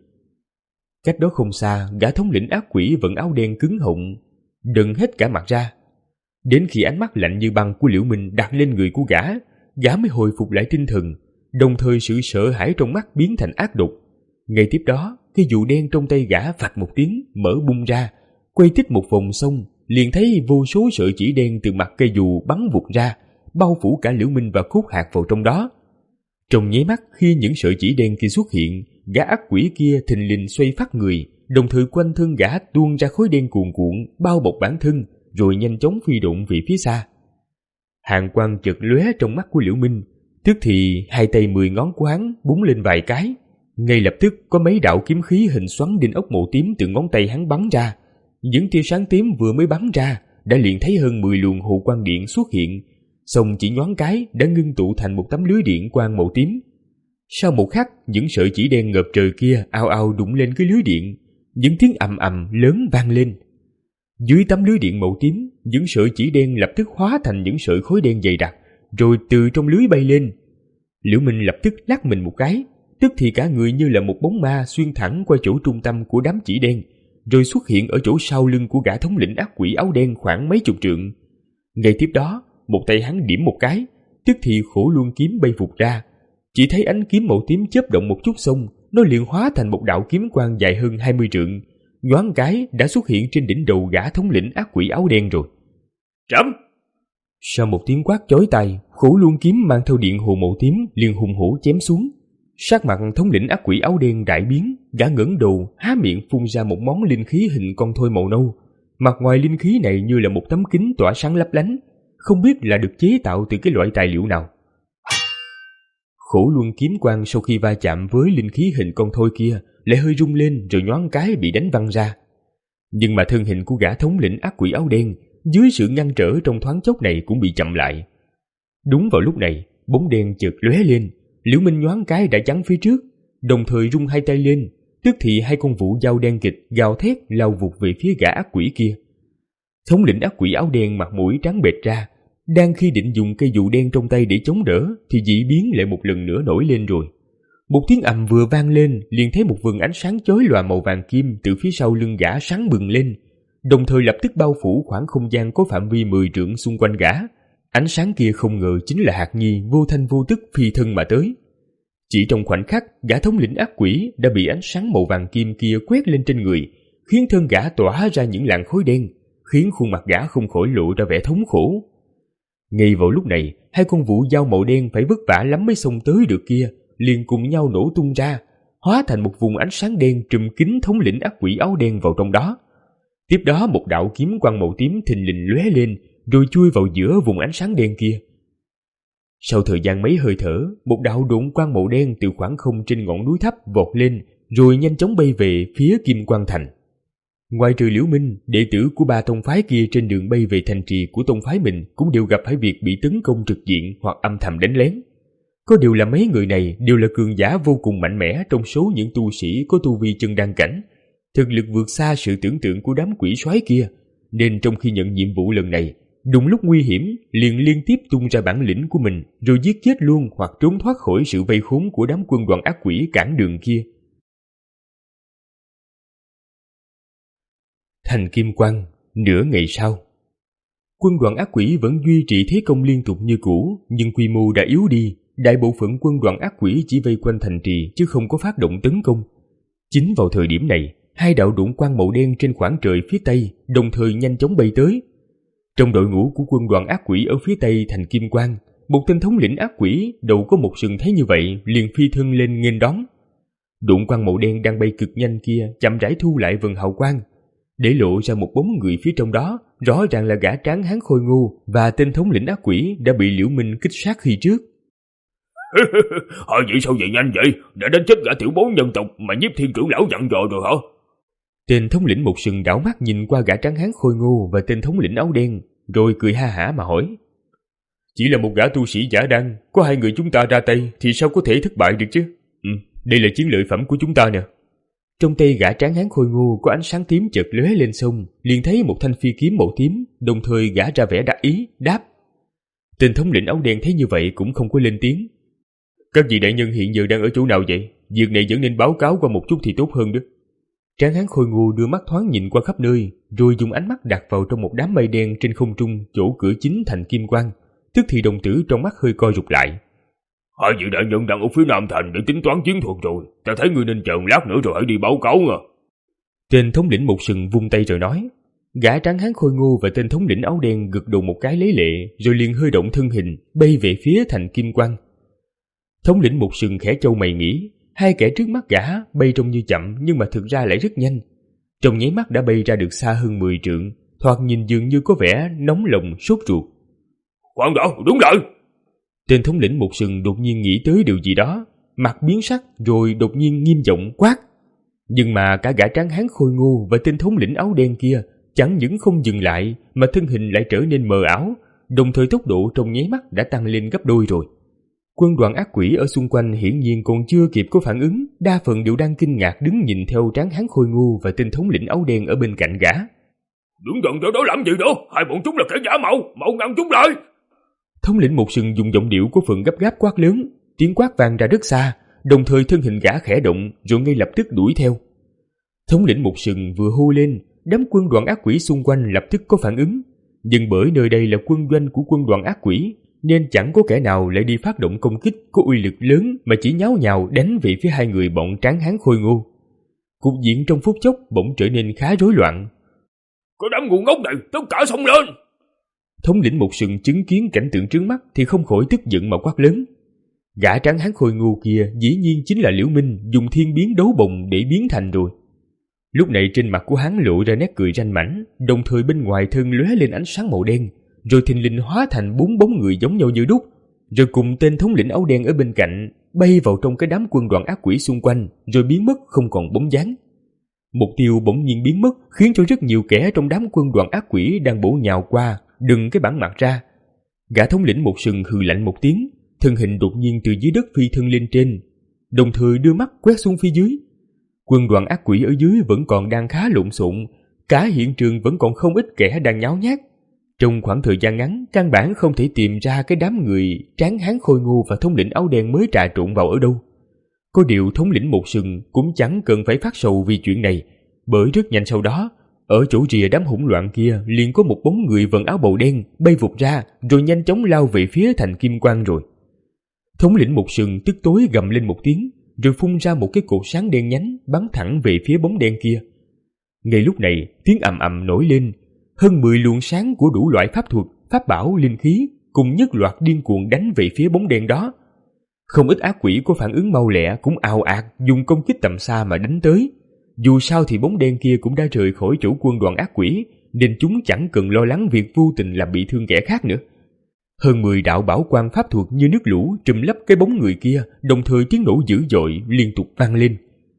Cách đó không xa, gã thống lĩnh ác quỷ vận áo đen cứng họng, đần hết cả mặt ra. Đến khi ánh mắt lạnh như băng của Liễu Minh đặt lên người của gã, gã mới hồi phục lại tinh thần, đồng thời sự sợ hãi trong mắt biến thành ác độc. Ngay tiếp đó, cái dù đen trong tay gã phạch một tiếng mở bung ra, quay tích một vòng xong, liền thấy vô số sợi chỉ đen từ mặt cây dù bắn vụt ra, bao phủ cả Liễu Minh và Cốt Hạc vào trong đó. Trong nháy mắt khi những sợi chỉ đen kia xuất hiện, gã ác quỷ kia thình lình xoay phát người, đồng thời quanh thân gã tuôn ra khối đen cuồn cuộn bao bọc bản thân, rồi nhanh chóng phi độn về phía xa. Hàn quang chợt lóe trong mắt của Liễu Minh, tức thì hai tay mười ngón của hắn búng lên vài cái, ngay lập tức có mấy đạo kiếm khí hình xoắn đinh ốc màu tím từ ngón tay hắn bắn ra. Những tia sáng tím vừa mới bắn ra đã liền thấy hơn mười luồng hồ quang điện xuất hiện, xong chỉ nhoáng cái đã ngưng tụ thành một tấm lưới điện quang màu tím. Sau một khắc, những sợi chỉ đen ngập trời kia ào ào đụng lên cái lưới điện, những tiếng ầm ầm lớn vang lên. Dưới tấm lưới điện màu tím, những sợi chỉ đen lập tức hóa thành những sợi khối đen dày đặc, rồi từ trong lưới bay lên. Liễu Minh lập tức lắc mình một cái, tức thì cả người như là một bóng ma xuyên thẳng qua chỗ trung tâm của đám chỉ đen, rồi xuất hiện ở chỗ sau lưng của gã thống lĩnh ác quỷ áo đen khoảng mấy chục trượng. Ngay tiếp đó, một tay hắn điểm một cái, tức thì Khổ Luân kiếm bay vụt ra. Chỉ thấy ánh kiếm màu tím chớp động một chút xong, nó liền hóa thành một đạo kiếm quang dài hơn hai mươi trượng, nhoáng cái đã xuất hiện trên đỉnh đầu gã thống lĩnh ác quỷ áo đen rồi. Trẫm! Sau một tiếng quát chói tai, Khổ Luân kiếm mang theo điện hồ màu tím liền hùng hổ chém xuống. Sắc mặt thống lĩnh ác quỷ áo đen đại biến, gã ngẩng đầu há miệng phun ra một món linh khí hình con thoi màu nâu. Mặt ngoài linh khí này như là một tấm kính tỏa sáng lấp lánh, không biết là được chế tạo từ cái loại tài liệu nào. Khổ Luân kiếm quang sau khi va chạm với linh khí hình con thoi kia lại hơi rung lên rồi nhoáng cái bị đánh văng ra. Nhưng mà thân hình của gã thống lĩnh ác quỷ áo đen dưới sự ngăn trở trong thoáng chốc này cũng bị chậm lại. Đúng vào lúc này, bóng đen chợt lóe lên, Liễu Minh nhoáng cái đã chắn phía trước, đồng thời rung hai tay lên, tức thì hai con vũ dao đen kịch gào thét lao vụt về phía gã ác quỷ kia. Thống lĩnh ác quỷ áo đen mặt mũi trắng bệch ra, đang khi định dùng cây dù đen trong tay để chống đỡ thì dị biến lại một lần nữa nổi lên rồi. Một tiếng ầm vừa vang lên, liền thấy một vầng ánh sáng chói lòa màu vàng kim từ phía sau lưng gã sáng bừng lên, đồng thời lập tức bao phủ khoảng không gian có phạm vi mười trượng xung quanh gã. Ánh sáng kia không ngờ chính là Hạc Nhi vô thanh vô tức phi thân mà tới. Chỉ trong khoảnh khắc, gã thống lĩnh ác quỷ đã bị ánh sáng màu vàng kim kia quét lên trên người, khiến thân gã tỏa ra những làn khói đen, khiến khuôn mặt gã không khỏi lộ ra vẻ thống khổ. Ngay vào lúc này, hai con vũ dao màu đen phải vất vả lắm mới xông tới được kia, liền cùng nhau nổ tung ra, hóa thành một vùng ánh sáng đen trùm kín thống lĩnh ác quỷ áo đen vào trong đó. Tiếp đó một đạo kiếm quang màu tím thình lình lóe lên, rồi chui vào giữa vùng ánh sáng đen kia. Sau thời gian mấy hơi thở, một đạo độn quang màu đen từ khoảng không trên ngọn núi thấp vọt lên, rồi nhanh chóng bay về phía Kim Quang Thành. Ngoài trừ Liễu Minh, đệ tử của ba tông phái kia trên đường bay về thành trì của tông phái mình cũng đều gặp phải việc bị tấn công trực diện hoặc âm thầm đánh lén. Có điều là mấy người này đều là cường giả vô cùng mạnh mẽ trong số những tu sĩ có tu vi chân đan cảnh, thực lực vượt xa sự tưởng tượng của đám quỷ soái kia, nên trong khi nhận nhiệm vụ lần này, đụng lúc nguy hiểm liền liên tiếp tung ra bản lĩnh của mình rồi giết chết luôn hoặc trốn thoát khỏi sự vây khốn của đám quân đoàn ác quỷ cản đường kia. Thành Kim Quang, nửa ngày sau. Quân đoàn ác quỷ vẫn duy trì thế công liên tục như cũ, nhưng quy mô đã yếu đi, đại bộ phận quân đoàn ác quỷ chỉ vây quanh thành trì chứ không có phát động tấn công. Chính vào thời điểm này, hai đạo độn quang màu đen trên khoảng trời phía tây đồng thời nhanh chóng bay tới. Trong đội ngũ của quân đoàn ác quỷ ở phía tây Thành Kim Quang, một tên thống lĩnh ác quỷ đầu có một sừng thấy như vậy liền phi thân lên nghênh đón. Độn quang màu đen đang bay cực nhanh kia chậm rãi thu lại vầng hào quang, để lộ ra một bóng người phía trong đó, rõ ràng là gã tráng hán khôi ngô và tên thống lĩnh ác quỷ đã bị Liễu Minh kích sát khi trước. Họ vậy sao vậy nhanh vậy? Đã đánh chết gã tiểu bối nhân tộc mà Nhiếp Thiên trưởng lão dặn dò rồi hả? Tên thống lĩnh một sừng đảo mắt nhìn qua gã tráng hán khôi ngô và tên thống lĩnh áo đen, rồi cười ha hả mà hỏi: Chỉ là một gã tu sĩ giả đăng, có hai người chúng ta ra tay thì sao có thể thất bại được chứ? Ừ, đây là chiến lợi phẩm của chúng ta nè. Trong tay gã tráng hán khôi ngô có ánh sáng tím chợt lóe lên sông, liền thấy một thanh phi kiếm màu tím, đồng thời gã ra vẻ đắc ý, đáp. Tên thống lĩnh áo đen thấy như vậy cũng không có lên tiếng. Các vị đại nhân hiện giờ đang ở chỗ nào vậy? Việc này vẫn nên báo cáo qua một chút thì tốt hơn đó. Tráng hán khôi ngô đưa mắt thoáng nhìn qua khắp nơi, rồi dùng ánh mắt đặt vào trong một đám mây đen trên không trung chỗ cửa chính Thành Kim Quang. Tức thì đồng tử trong mắt hơi co rụt lại. Hai vị đại nhân đang ở phía Nam Thành để tính toán chiến thuật rồi, ta thấy ngươi nên chờ lát nữa rồi hãy đi báo cáo nha. Tên thống lĩnh một sừng vung tay rồi nói. Gã tráng hán khôi ngô và tên thống lĩnh áo đen gật đầu một cái lấy lệ, rồi liền hơi động thân hình bay về phía Thành Kim Quang. Thống lĩnh một sừng khẽ trâu mày nghĩ, hai kẻ trước mắt gã bay trông như chậm nhưng mà thực ra lại rất nhanh. Trong nháy mắt đã bay ra được xa hơn mười trượng, thoạt nhìn dường như có vẻ nóng lòng sốt ruột. Khoan đã, đúng rồi. Tên thống lĩnh một sừng đột nhiên nghĩ tới điều gì đó, mặt biến sắc rồi đột nhiên nghiêm giọng quát. Nhưng mà cả gã tráng hán khôi ngô và tên thống lĩnh áo đen kia chẳng những không dừng lại mà thân hình lại trở nên mờ ảo, đồng thời tốc độ trong nháy mắt đã tăng lên gấp đôi rồi. Quân đoàn ác quỷ ở xung quanh hiển nhiên còn chưa kịp có phản ứng, đa phần đều đang kinh ngạc đứng nhìn theo tráng hán khôi ngô và tên thống lĩnh áo đen ở bên cạnh gã. Đứng gần cho đó làm gì nữa? Hai bọn chúng là kẻ giả mạo, mau ngăn chúng lại! Thống lĩnh một sừng dùng giọng điệu của phượng gấp gáp quát lớn, tiếng quát vang ra rất xa, đồng thời thân hình gã khẽ động rồi ngay lập tức đuổi theo. Thống lĩnh một sừng vừa hô lên, đám quân đoàn ác quỷ xung quanh lập tức có phản ứng, nhưng bởi nơi đây là quân doanh của quân đoàn ác quỷ nên chẳng có kẻ nào lại đi phát động công kích có uy lực lớn mà chỉ nháo nhào đánh về phía hai người bọn tráng hán khôi ngô. Cục diện trong phút chốc bỗng trở nên khá rối loạn. Có đám ngu ngốc này, tất cả xông lên! Thống lĩnh một sừng chứng kiến cảnh tượng trước mắt thì không khỏi tức giận mà quát lớn. Gã tráng hán khôi ngô kia dĩ nhiên chính là Liễu Minh dùng thiên biến đấu bồng để biến thành rồi. Lúc này trên mặt của hắn lộ ra nét cười ranh mãnh, đồng thời bên ngoài thân lóe lên ánh sáng màu đen, rồi thình lình hóa thành bốn bóng người giống nhau như đúc, rồi cùng tên thống lĩnh áo đen ở bên cạnh bay vào trong cái đám quân đoàn ác quỷ xung quanh, rồi biến mất không còn bóng dáng. Mục tiêu bỗng nhiên biến mất khiến cho rất nhiều kẻ trong đám quân đoàn ác quỷ đang bổ nhào qua đừng cái bản mặt ra. Gã thống lĩnh một sừng hừ lạnh một tiếng, thân hình đột nhiên từ dưới đất phi thân lên trên, đồng thời đưa mắt quét xuống phía dưới. Quân đoàn ác quỷ ở dưới vẫn còn đang khá lộn xộn, cả hiện trường vẫn còn không ít kẻ đang nháo nhác. Trong khoảng thời gian ngắn, căn bản không thể tìm ra cái đám người tráng hán khôi ngô và thống lĩnh áo đen mới trà trộn vào ở đâu. Có điều thống lĩnh một sừng cũng chẳng cần phải phát sầu vì chuyện này, bởi rất nhanh sau đó, ở chỗ rìa đám hỗn loạn kia liền có một bóng người vận áo bầu đen bay vụt ra rồi nhanh chóng lao về phía Thành Kim Quang rồi. Thống lĩnh một sừng tức tối gầm lên một tiếng, rồi phun ra một cái cột sáng đen nhánh bắn thẳng về phía bóng đen kia. Ngay lúc này, tiếng ầm ầm nổi lên, hơn mười luồng sáng của đủ loại pháp thuật, pháp bảo, linh khí cùng nhất loạt điên cuồng đánh về phía bóng đen đó. Không ít ác quỷ có phản ứng mau lẹ cũng ào ạt dùng công kích tầm xa mà đánh tới. Dù sao thì bóng đen kia cũng đã rời khỏi chỗ quân đoàn ác quỷ, nên chúng chẳng cần lo lắng việc vô tình làm bị thương kẻ khác nữa. Hơn mười đạo bảo quang pháp thuật như nước lũ trùm lấp cái bóng người kia, đồng thời tiếng nổ dữ dội liên tục vang lên.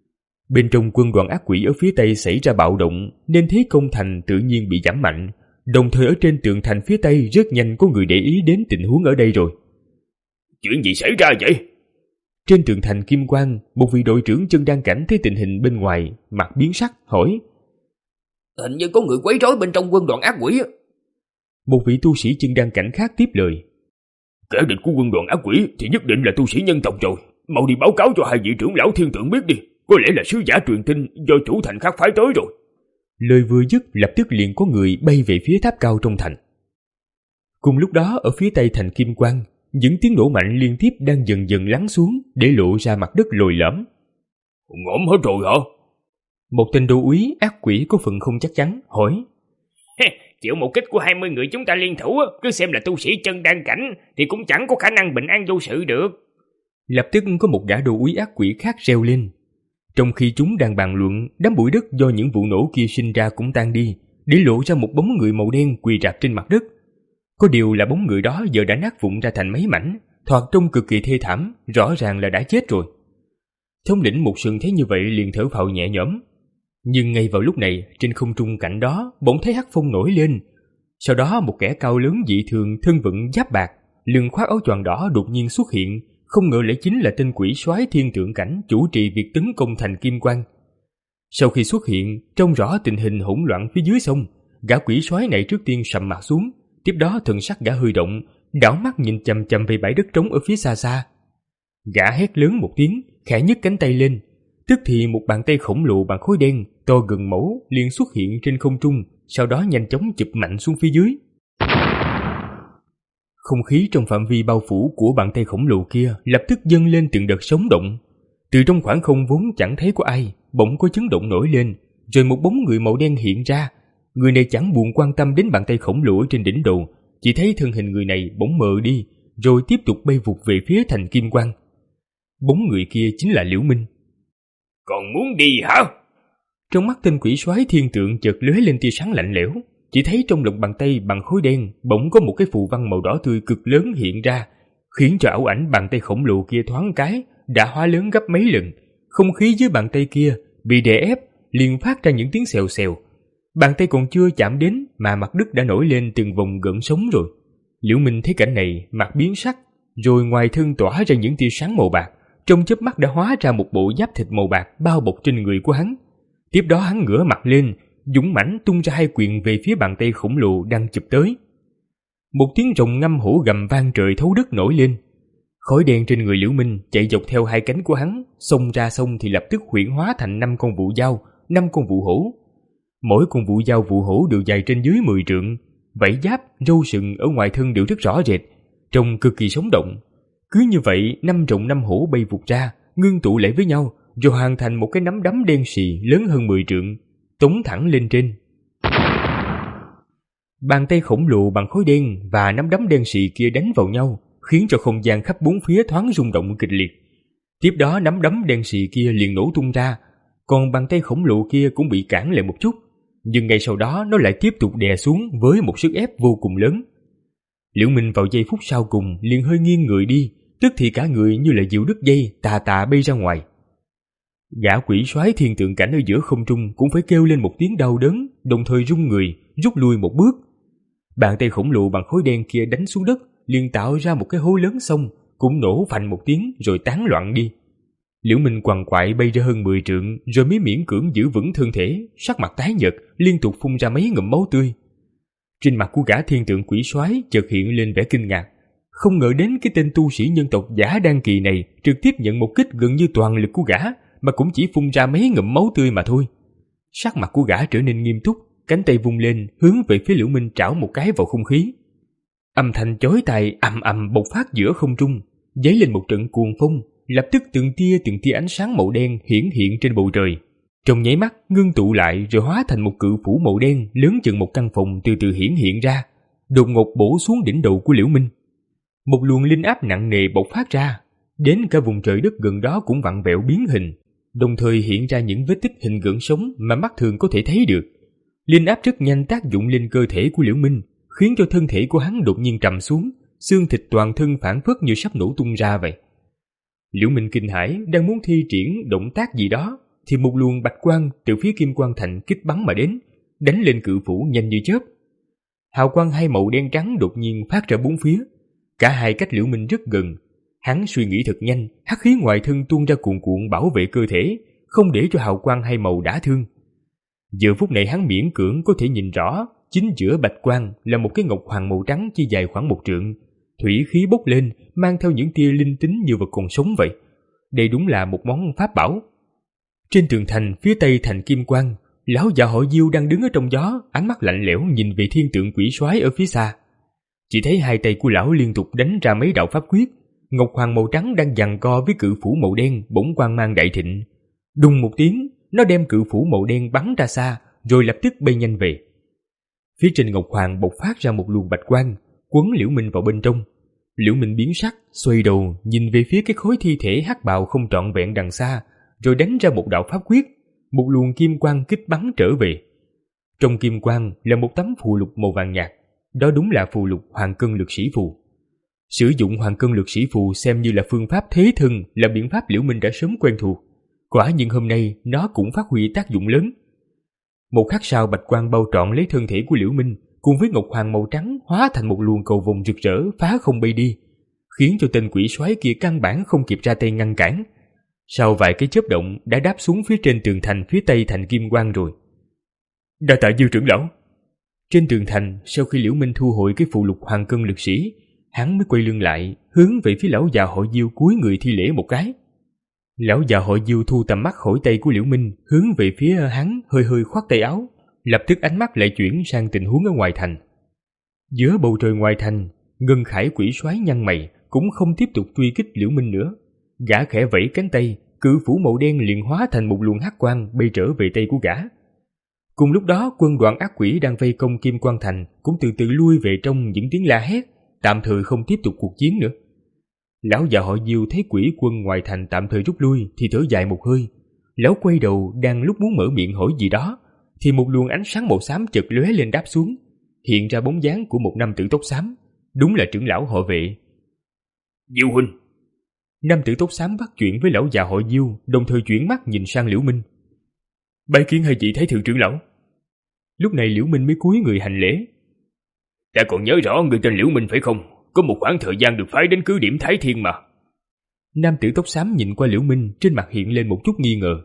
Bên trong quân đoàn ác quỷ ở phía tây xảy ra bạo động, nên thế công thành tự nhiên bị giảm mạnh. Đồng thời ở trên tường thành phía tây rất nhanh có người để ý đến tình huống ở đây rồi. Chuyện gì xảy ra vậy? Trên tường thành Kim Quang, một vị đội trưởng chân đan cảnh thấy tình hình bên ngoài, mặt biến sắc hỏi: Hình như có người quấy rối bên trong quân đoàn ác quỷ. Một vị tu sĩ chân đan cảnh khác tiếp lời. Kẻ địch của quân đoàn ác quỷ thì nhất định là tu sĩ nhân tộc rồi. Mau đi báo cáo cho hai vị trưởng lão thiên tượng biết đi. Có lẽ là sứ giả truyền tin do chủ thành khác phái tới rồi. Lời vừa dứt, lập tức liền có người bay về phía tháp cao trong thành. Cùng lúc đó, ở phía tây thành Kim Quang, những tiếng nổ mạnh liên tiếp đang dần dần lắng xuống để lộ ra mặt đất lồi lõm. Ngõm hết rồi hả? Một tên đô úy ác quỷ có phần không chắc chắn hỏi. Chịu một kích của hai mươi người chúng ta liên thủ, cứ xem là tu sĩ chân đan cảnh thì cũng chẳng có khả năng bình an vô sự được. Lập tức có một gã đô úy ác quỷ khác reo lên. Trong khi chúng đang bàn luận, đám bụi đất do những vụ nổ kia sinh ra cũng tan đi, để lộ ra một bóng người màu đen quỳ rạp trên mặt đất. Có điều là bóng người đó giờ đã nát vụn ra thành mấy mảnh, thoạt trông cực kỳ thê thảm, rõ ràng là đã chết rồi. Thống lĩnh Mục Sừng thấy như vậy liền thở phào nhẹ nhõm. Nhưng ngay vào lúc này, trên không trung cạnh đó bỗng thấy hắc phong nổi lên. Sau đó một kẻ cao lớn dị thường, thân vận giáp bạc, lưng khoác áo choàng đỏ đột nhiên xuất hiện, không ngờ lại chính là tên quỷ soái thiên tượng cảnh chủ trì việc tấn công thành Kim Quang. Sau khi xuất hiện, trông rõ tình hình hỗn loạn phía dưới sông, gã quỷ soái này trước tiên sầm mặt xuống, tiếp đó thần sắc gã hơi động, đảo mắt nhìn chằm chằm về bãi đất trống ở phía xa xa. Gã hét lớn một tiếng, khẽ nhấc cánh tay lên, tức thì một bàn tay khổng lồ bằng khối đen to gần mẫu liền xuất hiện trên không trung, sau đó nhanh chóng chụp mạnh xuống phía dưới. Không khí trong phạm vi bao phủ của bàn tay khổng lồ kia lập tức dâng lên từng đợt sóng động. Từ trong khoảng không vốn chẳng thấy có ai, bỗng có chấn động nổi lên, rồi một bóng người màu đen hiện ra. Người này chẳng buồn quan tâm đến bàn tay khổng lồ trên đỉnh đầu, chỉ thấy thân hình người này bỗng mờ đi, rồi tiếp tục bay vụt về phía thành Kim Quang. Bóng người kia chính là Liễu Minh. Còn muốn đi hả? Trong mắt tên quỷ soái thiên tượng chợt lóe lên tia sáng lạnh lẽo, chỉ thấy trong lòng bàn tay bằng khối đen bỗng có một cái phù văn màu đỏ tươi cực lớn hiện ra, khiến cho ảo ảnh bàn tay khổng lồ kia thoáng cái đã hóa lớn gấp mấy lần. Không khí dưới bàn tay kia bị đè ép, liền phát ra những tiếng xèo xèo. Bàn tay còn chưa chạm đến mà mặt đất đã nổi lên từng vòng gợn sóng rồi. Liễu Minh thấy cảnh này, mặt biến sắc, rồi ngoài thân tỏa ra những tia sáng màu bạc, trong chớp mắt đã hóa ra một bộ giáp thịt màu bạc bao bọc trên người của hắn. Tiếp đó hắn ngửa mặt lên, dũng mãnh tung ra hai quyền về phía bàn tay khổng lồ đang chụp tới. Một tiếng rồng ngâm hổ gầm vang trời thấu đất nổi lên. Khói đen trên người Liễu Minh chạy dọc theo hai cánh của hắn, xông ra sông thì lập tức huyễn hóa thành năm con vụ dao, năm con vụ hổ. Mỗi con vụ dao vụ hổ đều dài trên dưới mười trượng, vảy giáp, râu sừng ở ngoài thân đều rất rõ rệt, trông cực kỳ sống động. Cứ như vậy, năm rồng năm hổ bay vụt ra, ngưng tụ lại với nhau, rồi hoàn thành một cái nắm đấm đen xì lớn hơn mười trượng, tống thẳng lên trên. Bàn tay khổng lồ bằng khối đen và nắm đấm đen xì kia đánh vào nhau, khiến cho không gian khắp bốn phía thoáng rung động kịch liệt. Tiếp đó nắm đấm đen xì kia liền nổ tung ra, còn bàn tay khổng lồ kia cũng bị cản lại một chút, nhưng ngay sau đó nó lại tiếp tục đè xuống với một sức ép vô cùng lớn. Liễu Minh vào giây phút sau cùng liền hơi nghiêng người đi, tức thì cả người như là diều đứt dây tà tà bay ra ngoài. Gã quỷ soái thiên tượng cảnh ở giữa không trung cũng phải kêu lên một tiếng đau đớn, đồng thời rung người rút lui một bước. Bàn tay khổng lồ bằng khối đen kia đánh xuống đất, liền tạo ra một cái hố lớn sông, cũng nổ phành một tiếng rồi tán loạn đi. Liễu Minh quằn quại bay ra hơn mười trượng, rồi mới miễn cưỡng giữ vững thân thể, sắc mặt tái nhợt, liên tục phun ra mấy ngụm máu tươi. Trên mặt của gã thiên tượng quỷ soái chợt hiện lên vẻ kinh ngạc, không ngờ đến cái tên tu sĩ nhân tộc giả đan kỳ này trực tiếp nhận một kích gần như toàn lực của gã, mà cũng chỉ phun ra mấy ngụm máu tươi mà thôi. Sắc mặt của gã trở nên nghiêm túc, cánh tay vung lên hướng về phía Liễu Minh trảo một cái vào không khí. Âm thanh chói tai ầm ầm bộc phát giữa không trung, dấy lên một trận cuồng phong, lập tức từng tia từng tia ánh sáng màu đen hiển hiện trên bầu trời. Trong nháy mắt ngưng tụ lại rồi hóa thành một cự phủ màu đen lớn chừng một căn phòng từ từ hiển hiện ra, đột ngột bổ xuống đỉnh đầu của Liễu Minh. Một luồng linh áp nặng nề bộc phát ra, đến cả vùng trời đất gần đó cũng vặn vẹo biến hình, đồng thời hiện ra những vết tích hình gợn sóng mà mắt thường có thể thấy được. Linh áp rất nhanh tác dụng lên cơ thể của Liễu Minh, khiến cho thân thể của hắn đột nhiên trầm xuống, xương thịt toàn thân phảng phất như sắp nổ tung ra vậy. Liễu Minh kinh hãi, đang muốn thi triển động tác gì đó, thì một luồng bạch quang từ phía Kim Quang Thành kích bắn mà đến, đánh lên cự phủ nhanh như chớp. Hào quang hai màu đen trắng đột nhiên phát ra bốn phía, cả hai cách Liễu Minh rất gần. Hắn suy nghĩ thật nhanh, hắc khí ngoài thân tuôn ra cuồn cuộn bảo vệ cơ thể, không để cho hào quang hai màu đả thương. Giờ phút này hắn miễn cưỡng có thể nhìn rõ, chính giữa bạch quang là một cái ngọc hoàng màu trắng chỉ dài khoảng một trượng, thủy khí bốc lên, mang theo những tia linh tính như vật còn sống vậy. Đây đúng là một món pháp bảo. Trên tường thành phía tây thành Kim Quang, lão già họ Diêu đang đứng ở trong gió, ánh mắt lạnh lẽo nhìn về thiên tượng quỷ soái ở phía xa. Chỉ thấy hai tay của lão liên tục đánh ra mấy đạo pháp quyết, ngọc hoàng màu trắng đang giằng co với cự phủ màu đen bỗng quang mang đại thịnh. Đùng một tiếng, nó đem cự phủ màu đen bắn ra xa, rồi lập tức bay nhanh về. Phía trên ngọc hoàng bộc phát ra một luồng bạch quang, quấn Liễu Minh vào bên trong. Liễu Minh biến sắc, xoay đầu nhìn về phía cái khối thi thể hắc bào không trọn vẹn đằng xa, rồi đánh ra một đạo pháp quyết, một luồng kim quang kích bắn trở về. Trong kim quang là một tấm phù lục màu vàng nhạt, đó đúng là phù lục Hoàng Cân Lực Sĩ Phù. Sử dụng Hoàng Cân Lực Sĩ Phù xem như là phương pháp thế thân, là biện pháp Liễu Minh đã sớm quen thuộc. Quả nhiên hôm nay nó cũng phát huy tác dụng lớn. Một khắc sau, bạch quang bao trọn lấy thân thể của Liễu Minh, cùng với ngọc hoàng màu trắng hóa thành một luồng cầu vồng rực rỡ phá không bay đi, khiến cho tên quỷ soái kia căn bản không kịp ra tay ngăn cản. Sau vài cái chớp động đã đáp xuống phía trên tường thành phía tây thành Kim Quang rồi. Đa tạ Diêu trưởng lão. Trên tường thành, sau khi Liễu Minh thu hồi cái phụ lục Hoàng Cân Lực Sĩ, hắn mới quay lưng lại, hướng về phía lão già họ Diêu cúi người thi lễ một cái. Lão già họ Diêu thu tầm mắt khỏi tay của Liễu Minh, hướng về phía hắn, hơi hơi khoát tay áo, lập tức ánh mắt lại chuyển sang tình huống ở ngoài thành. Giữa bầu trời ngoài thành, Ngân Khải quỷ soái nhăn mày, cũng không tiếp tục truy kích Liễu Minh nữa. Gã khẽ vẫy cánh tay, cự phủ màu đen liền hóa thành một luồng hắc quang bay trở về tay của gã. Cùng lúc đó, quân đoàn ác quỷ đang vây công Kim Quang Thành cũng từ từ lui về trong những tiếng la hét, tạm thời không tiếp tục cuộc chiến nữa. Lão già họ Diêu thấy quỷ quân ngoài thành tạm thời rút lui thì thở dài một hơi. Lão quay đầu đang lúc muốn mở miệng hỏi gì đó, thì một luồng ánh sáng màu xám chợt lóe lên đáp xuống, hiện ra bóng dáng của một nam tử tóc xám, đúng là trưởng lão họ Vệ. Diêu huynh. Nam tử tóc xám bắt chuyện với lão già họ Diêu, đồng thời chuyển mắt nhìn sang Liễu Minh. Bái kiến hai vị thái thượng trưởng lão. Lúc này Liễu Minh mới cúi người hành lễ. Ta còn nhớ rõ người tên Liễu Minh phải không? Có một khoảng thời gian được phái đến cứ điểm Thái Thiên mà. Nam tử tóc xám nhìn qua Liễu Minh, trên mặt hiện lên một chút nghi ngờ.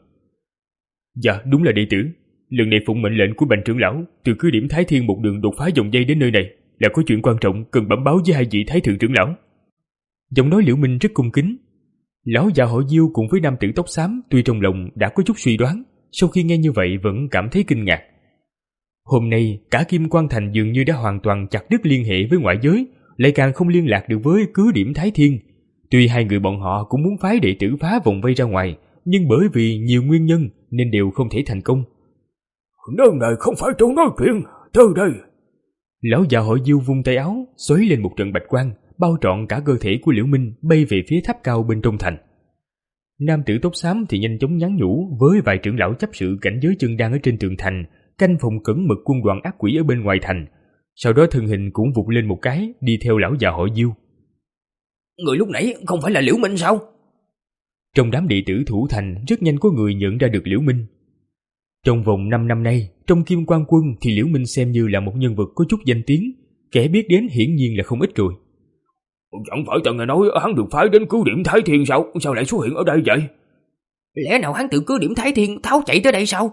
Dạ, đúng là đệ tử. Lần này phụng mệnh lệnh của Bành trưởng lão, từ cứ điểm Thái Thiên một đường đột phá dòng dây đến nơi này, là có chuyện quan trọng cần bẩm báo với hai vị thái thượng trưởng lão. Giọng nói Liễu Minh rất cung kính. Lão già họ Diêu cùng với nam tử tóc xám tuy trong lòng đã có chút suy đoán, sau khi nghe như vậy vẫn cảm thấy kinh ngạc. Hôm nay cả Kim Quang Thành dường như đã hoàn toàn chặt đứt liên hệ với ngoại giới, lại càng không liên lạc được với cứ điểm Thái Thiên. Tuy hai người bọn họ cũng muốn phái đệ tử phá vòng vây ra ngoài, nhưng bởi vì nhiều nguyên nhân nên đều không thể thành công. Nơi này không phải chỗ nói chuyện, từ đây. Lão già họ Diêu vung tay áo, xoáy lên một trận bạch quang, bao trọn cả cơ thể của Liễu Minh bay về phía tháp cao bên trong thành. Nam tử tóc xám thì nhanh chóng nhắn nhủ với vài trưởng lão chấp sự cảnh giới chân đang ở trên tường thành, canh phòng cẩn mật quân đoàn ác quỷ ở bên ngoài thành. Sau đó thân hình cũng vụt lên một cái, đi theo lão già họ Diêu. Người lúc nãy không phải là Liễu Minh sao? Trong đám đệ tử thủ thành rất nhanh có người nhận ra được Liễu Minh. Trong vòng năm năm nay, trong Kim Quang quân thì Liễu Minh xem như là một nhân vật có chút danh tiếng, kẻ biết đến hiển nhiên là không ít rồi. Chẳng phải ta nghe nói hắn được phái đến cứu điểm Thái Thiên sao? Sao lại xuất hiện ở đây vậy? Lẽ nào hắn tự cứ điểm Thái Thiên tháo chạy tới đây sao?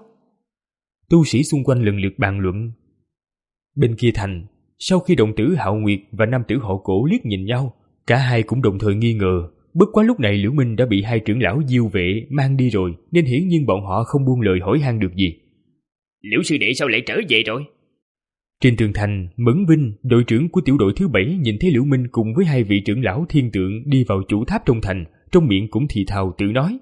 Tu sĩ xung quanh lần lượt bàn luận. Bên kia thành, sau khi đồng tử Hạo Nguyệt và nam tử họ Cổ liếc nhìn nhau, cả hai cũng đồng thời nghi ngờ. Bất quá lúc này Liễu Minh đã bị hai trưởng lão Diêu Vệ mang đi rồi, nên hiển nhiên bọn họ không buông lời hỏi han được gì. Liễu sư đệ sao lại trở về rồi? Trên tường thành, Mẫn Vinh, đội trưởng của tiểu đội thứ bảy, nhìn thấy Liễu Minh cùng với hai vị trưởng lão thiên tượng đi vào chủ tháp trong thành, trong miệng cũng thì thào tự nói.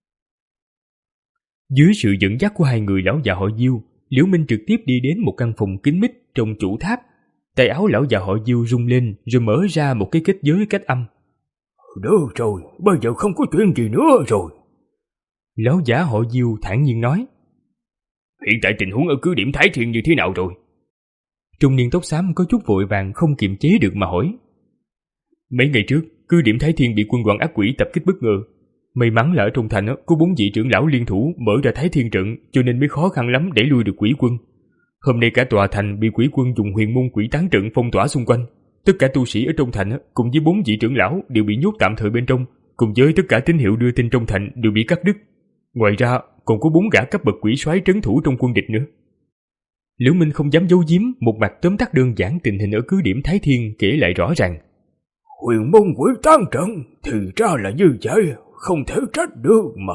Dưới sự dẫn dắt của hai người lão già họ Diêu, Liễu Minh trực tiếp đi đến một căn phòng kín mít trong chủ tháp. Tay áo lão già họ Diêu rung lên rồi mở ra một cái kết giới cách âm. Được rồi, bây giờ không có chuyện gì nữa rồi. Lão giả họ Diêu thản nhiên nói. Hiện tại tình huống ở cứ điểm Thái Thiên như thế nào rồi? Trung niên tóc xám có chút vội vàng không kiềm chế được mà hỏi. Mấy ngày trước, cứ điểm Thái Thiên bị quân đoàn ác quỷ tập kích bất ngờ. May mắn là ở trong thành có bốn vị trưởng lão liên thủ mở ra Thái Thiên trận, cho nên mới khó khăn lắm để lui được quỷ quân. Hôm nay cả tòa thành bị quỷ quân dùng huyền môn quỷ tán trận phong tỏa xung quanh. Tất cả tu sĩ ở trong thành cùng với bốn vị trưởng lão đều bị nhốt tạm thời bên trong, cùng với tất cả tín hiệu đưa tin trong thành đều bị cắt đứt. Ngoài ra còn có bốn gã cấp bậc quỷ soái trấn thủ trong quân địch nữa. Liễu Minh không dám giấu giếm, một mặt tóm tắt đơn giản tình hình ở cứ điểm Thái Thiên, kể lại rõ ràng. Huyền môn quỷ tán trận, thì ra là như vậy, không thể trách được mà.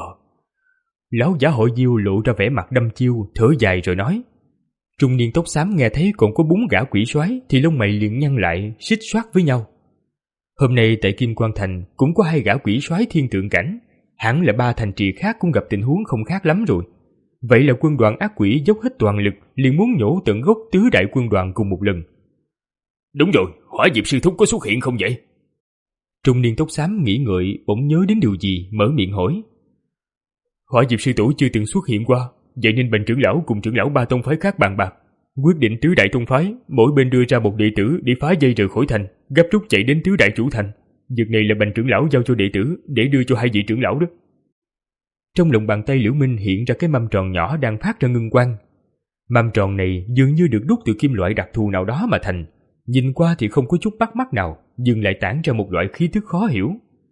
Lão giả hội Diêu lộ ra vẻ mặt đăm chiêu, thở dài rồi nói. Trung niên tóc xám nghe thấy còn có bốn gã quỷ soái thì lông mày liền nhăn lại, xích xoát với nhau. Hôm nay tại Kim Quan Thành cũng có hai gã quỷ soái thiên tượng cảnh, hẳn là ba thành trì khác cũng gặp tình huống không khác lắm rồi. Vậy là quân đoàn ác quỷ dốc hết toàn lực, liền muốn nhổ tận gốc tứ đại quân đoàn cùng một lần. Đúng rồi, Hỏa Diệp sư thúc có xuất hiện không vậy? Trung niên tóc xám nghĩ ngợi, bỗng nhớ đến điều gì, mở miệng hỏi. Hỏa Diệp sư tổ chưa từng xuất hiện qua, vậy nên Bành trưởng lão cùng trưởng lão ba tông phái khác bàn bạc, quyết định tứ đại tông phái mỗi bên đưa ra một đệ tử để phá dây rời khỏi thành, gấp rút chạy đến tứ đại chủ thành. Việc này là Bành trưởng lão giao cho đệ tử để đưa cho hai vị trưởng lão đó. Trong lòng bàn tay Liễu Minh hiện ra cái mâm tròn nhỏ đang phát ra ngân quang. Mâm tròn này dường như được đúc từ kim loại đặc thù nào đó mà thành, nhìn qua thì không có chút bắt mắt nào, nhưng lại tản ra một loại khí tức khó hiểu.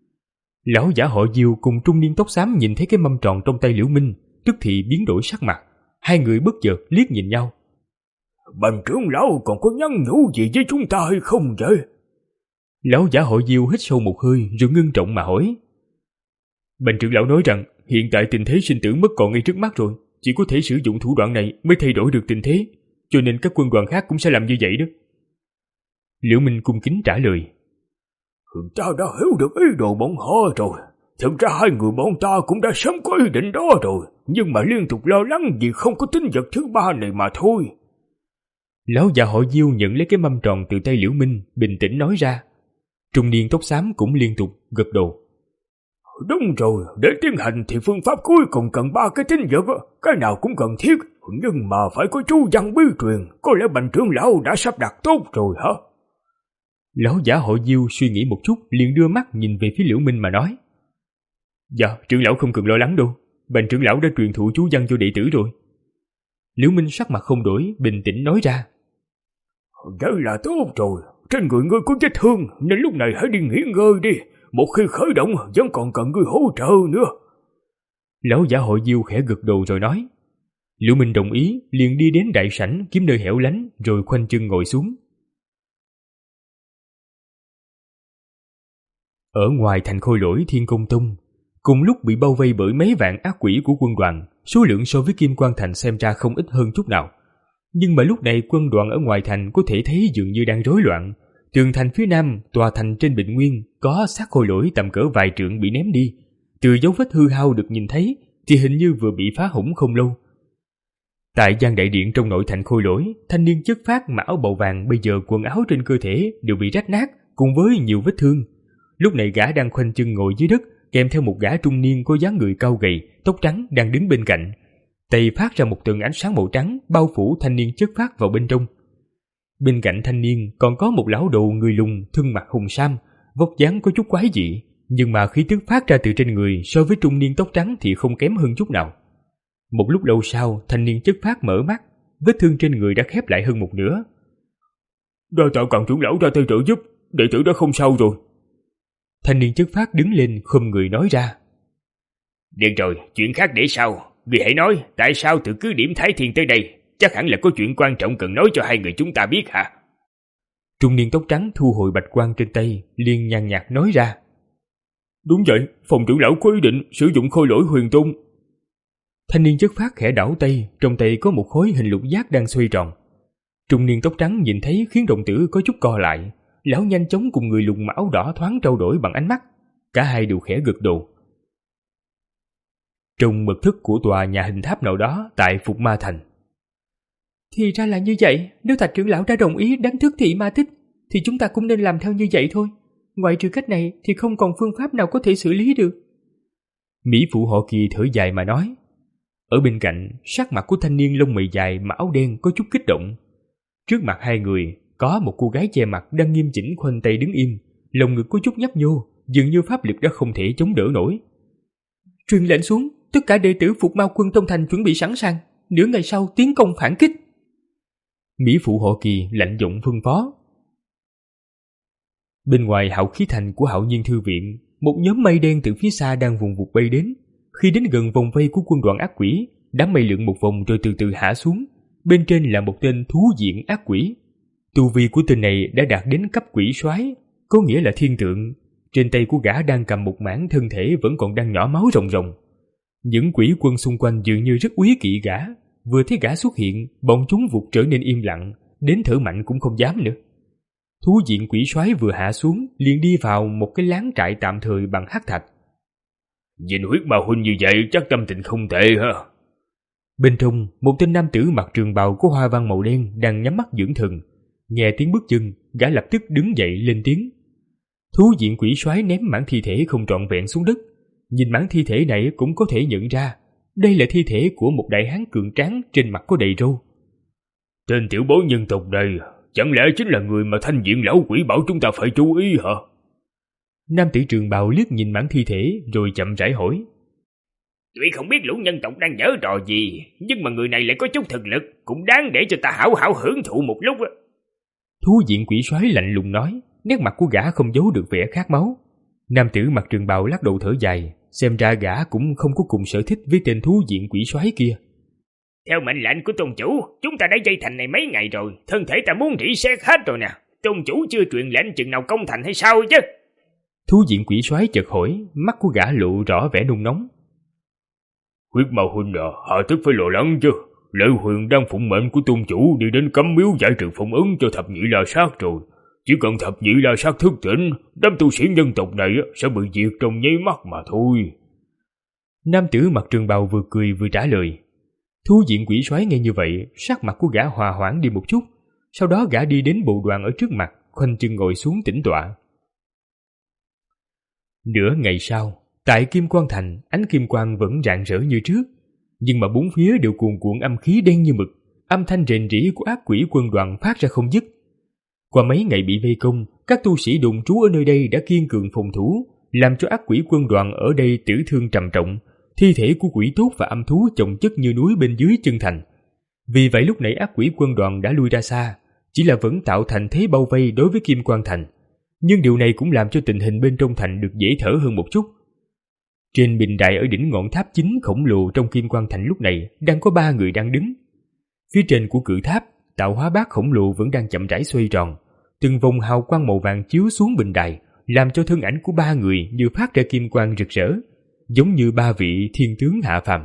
Lão giả họ Diêu cùng trung niên tóc xám nhìn thấy cái mâm tròn trong tay Liễu Minh, tức thì biến đổi sắc mặt, hai người bất chợt liếc nhìn nhau. Bành trưởng lão còn có nhắn nhủ gì với chúng ta hay không vậy? Lão giả họ Diêu hít sâu một hơi rồi ngưng trọng mà hỏi. Bành trưởng lão nói rằng hiện tại tình thế sinh tử mất còn ngay trước mắt rồi, chỉ có thể sử dụng thủ đoạn này mới thay đổi được tình thế, cho nên các quân đoàn khác cũng sẽ làm như vậy đó. Liễu Minh cung kính trả lời. Ta đã hiểu được ý đồ bọn họ rồi. Thực ra hai người bọn ta cũng đã sớm có ý định đó rồi, nhưng mà liên tục lo lắng vì không có tính vật thứ ba này mà thôi. Lão già họ Diêu nhận lấy cái mâm tròn từ tay Liễu Minh, bình tĩnh nói ra. Trung niên tóc xám cũng liên tục gật đầu. Đúng rồi, để tiến hành thì phương pháp cuối cùng cần ba cái tính vật, cái nào cũng cần thiết, nhưng mà phải có chú văn bí truyền, có lẽ Bành trưởng lão đã sắp đặt tốt rồi hả? Lão giả họ Diêu suy nghĩ một chút, liền đưa mắt nhìn về phía Liễu Minh mà nói. Dạ, trưởng lão không cần lo lắng đâu, Bành trưởng lão đã truyền thụ chú văn cho đệ tử rồi. Liễu Minh sắc mặt không đổi, bình tĩnh nói ra. Vậy là tốt rồi, trên người ngươi có vết thương nên lúc này hãy đi nghỉ ngơi đi, một khi khởi động vẫn còn cần ngươi hỗ trợ nữa. Lão giả hội Diêu khẽ gật đầu rồi nói. Liễu Minh đồng ý, liền đi đến đại sảnh kiếm nơi hẻo lánh rồi khoanh chân ngồi xuống. Ở ngoài thành Khôi Lỗi Thiên Công Tông, cùng lúc bị bao vây bởi mấy vạn ác quỷ của quân đoàn, số lượng so với Kim Quan Thành xem ra không ít hơn chút nào. Nhưng mà lúc này quân đoàn ở ngoài thành có thể thấy dường như đang rối loạn. Tường thành phía nam, tòa thành trên Bình Nguyên có xác khôi lỗi tầm cỡ vài trượng bị ném đi. Từ dấu vết hư hao được nhìn thấy thì hình như vừa bị phá hỏng không lâu. Tại gian đại điện trong nội thành Khôi Lỗi, thanh niên chất phác mặc áo bào vàng bây giờ quần áo trên cơ thể đều bị rách nát cùng với nhiều vết thương. Lúc này gã đang khoanh chân ngồi dưới đất, kèm theo một gã trung niên có dáng người cao gầy, tóc trắng đang đứng bên cạnh. Tay phát ra một tầng ánh sáng màu trắng bao phủ thanh niên chất phác vào bên trong. Bên cạnh thanh niên còn có một lão đầu người lùn thân mặc hùng sam, vóc dáng có chút quái dị, nhưng mà khí tức phát ra từ trên người so với trung niên tóc trắng thì không kém hơn chút nào. Một lúc lâu sau, thanh niên chất phác mở mắt, vết thương trên người đã khép lại hơn một nửa. Đa tạ Càn trưởng lão ra tay trợ giúp, đệ tử đã không sao rồi. Thanh niên chất phác đứng lên khom người nói ra. Được rồi, chuyện khác để sau. Người hãy nói, tại sao từ cứ điểm Thái Thiên tới đây? Chắc hẳn là có chuyện quan trọng cần nói cho hai người chúng ta biết hả? Trung niên tóc trắng thu hồi bạch quang trên tay, liền nhàn nhạt nói ra. Đúng vậy, phòng trưởng lão có ý định sử dụng khôi lỗi huyền tôn. Thanh niên chất phác khẽ đảo tay, trong tay có một khối hình lục giác đang xoay tròn. Trung niên tóc trắng nhìn thấy khiến đồng tử có chút co lại, lão nhanh chóng cùng người lùn áo đỏ thoáng trao đổi bằng ánh mắt. Cả hai đều khẽ gật đầu. Trong mật thất của tòa nhà hình tháp nào đó tại Phục Ma Thành. Thì ra là như vậy, nếu Thạch trưởng lão đã đồng ý đánh thức thị ma tích, thì chúng ta cũng nên làm theo như vậy thôi. Ngoại trừ cách này thì không còn phương pháp nào có thể xử lý được. Mỹ phụ họ Kỳ thở dài mà nói. Ở bên cạnh, sắc mặt của thanh niên lông mày dài mà áo đen có chút kích động. Trước mặt hai người, có một cô gái che mặt đang nghiêm chỉnh khoanh tay đứng im, lồng ngực có chút nhấp nhô, dường như pháp lực đã không thể chống đỡ nổi. Truyền lệnh xuống, tất cả đệ tử Phục Ma quân trong thành chuẩn bị sẵn sàng, nửa ngày sau tiến công phản kích. Mỹ phụ họ Kỳ lạnh giọng phân phó. Bên ngoài Hạo Khí Thành của Hạo Nhiên Thư Viện, một nhóm mây đen từ phía xa đang vùng vụt bay đến. Khi đến gần vòng vây của quân đoàn ác quỷ, đám mây lượn một vòng rồi từ từ hạ xuống. bên trên là một tên thú diện ác quỷ. Tu vi của tên này đã đạt đến cấp quỷ soái, có nghĩa là thiên tượng. Trên tay của gã đang cầm một mảng thân thể vẫn còn đang nhỏ máu ròng ròng. Những quỷ quân xung quanh dường như rất úy kỵ gã, vừa thấy gã xuất hiện, bọn chúng vụt trở nên im lặng, đến thở mạnh cũng không dám nữa. Thú diện quỷ soái vừa hạ xuống, liền đi vào một cái láng trại tạm thời bằng hắc thạch. Nhìn huyết ma huynh như vậy chắc tâm tình không tệ ha. Bên trong, một tên nam tử mặc trường bào có hoa văn màu đen đang nhắm mắt dưỡng thần. Nghe tiếng bước chân, gã lập tức đứng dậy lên tiếng. Thú diện quỷ soái ném mảng thi thể không trọn vẹn xuống đất. Nhìn mảng thi thể này cũng có thể nhận ra, đây là thi thể của một đại hán cường tráng trên mặt có đầy râu. Tên tiểu bối nhân tộc này chẳng lẽ chính là người mà thanh diện lão quỷ bảo chúng ta phải chú ý hả? Nam tử trường bào liếc nhìn mảng thi thể rồi chậm rãi hỏi. Tuy không biết lũ nhân tộc đang giở trò gì, nhưng mà người này lại có chút thực lực, cũng đáng để cho ta hảo hảo hưởng thụ một lúc á. Thú diện quỷ soái lạnh lùng nói, nét mặt của gã không giấu được vẻ khát máu. Nam tử mặc trường bào lắc đầu thở dài, xem ra gã cũng không có cùng sở thích với tên thú diện quỷ soái kia. Theo mệnh lệnh của tôn chủ, chúng ta đã dây thành này mấy ngày rồi, thân thể ta muốn rỉ sét hết rồi nè. Tôn chủ chưa truyền lệnh chừng nào công thành hay sao chứ? Thú diện quỷ soái chợt hỏi, mắt của gã lộ rõ vẻ nung nóng. Huyết ma huynh à, hạ tức phải lo lắng chứ. Lệ Huyền đang phụng mệnh của tôn chủ đi đến cấm miếu giải trừ phong ấn cho thập nhị la sát rồi. Chỉ cần thập nhị la sát thức tỉnh, đám tu sĩ nhân tộc này sẽ bị diệt trong nháy mắt mà thôi. Nam tử mặc trường bào vừa cười vừa trả lời. Thú diện quỷ soái nghe như vậy, sắc mặt của gã hòa hoãn đi một chút. Sau đó gã đi đến bộ đoàn ở trước mặt, khoanh chân ngồi xuống tĩnh tọa. Nửa ngày sau, tại Kim Quang Thành, ánh kim quang vẫn rạng rỡ như trước, nhưng mà bốn phía đều cuồn cuộn âm khí đen như mực, âm thanh rền rĩ của ác quỷ quân đoàn phát ra không dứt. Qua mấy ngày bị vây công, các tu sĩ đồn trú ở nơi đây đã kiên cường phòng thủ, làm cho ác quỷ quân đoàn ở đây tử thương trầm trọng, thi thể của quỷ tốt và âm thú chồng chất như núi bên dưới chân thành. Vì vậy lúc nãy ác quỷ quân đoàn đã lui ra xa, chỉ là vẫn tạo thành thế bao vây đối với Kim Quang Thành. Nhưng điều này cũng làm cho tình hình bên trong thành được dễ thở hơn một chút. Trên bình đài ở đỉnh ngọn tháp chính khổng lồ trong Kim Quang Thành lúc này đang có ba người đang đứng. Phía trên của cự tháp, tạo hóa bát khổng lồ vẫn đang chậm rãi xoay tròn. Từng vòng hào quang màu vàng chiếu xuống bình đài, làm cho thân ảnh của ba người như phát ra kim quang rực rỡ, giống như ba vị thiên tướng hạ phàm.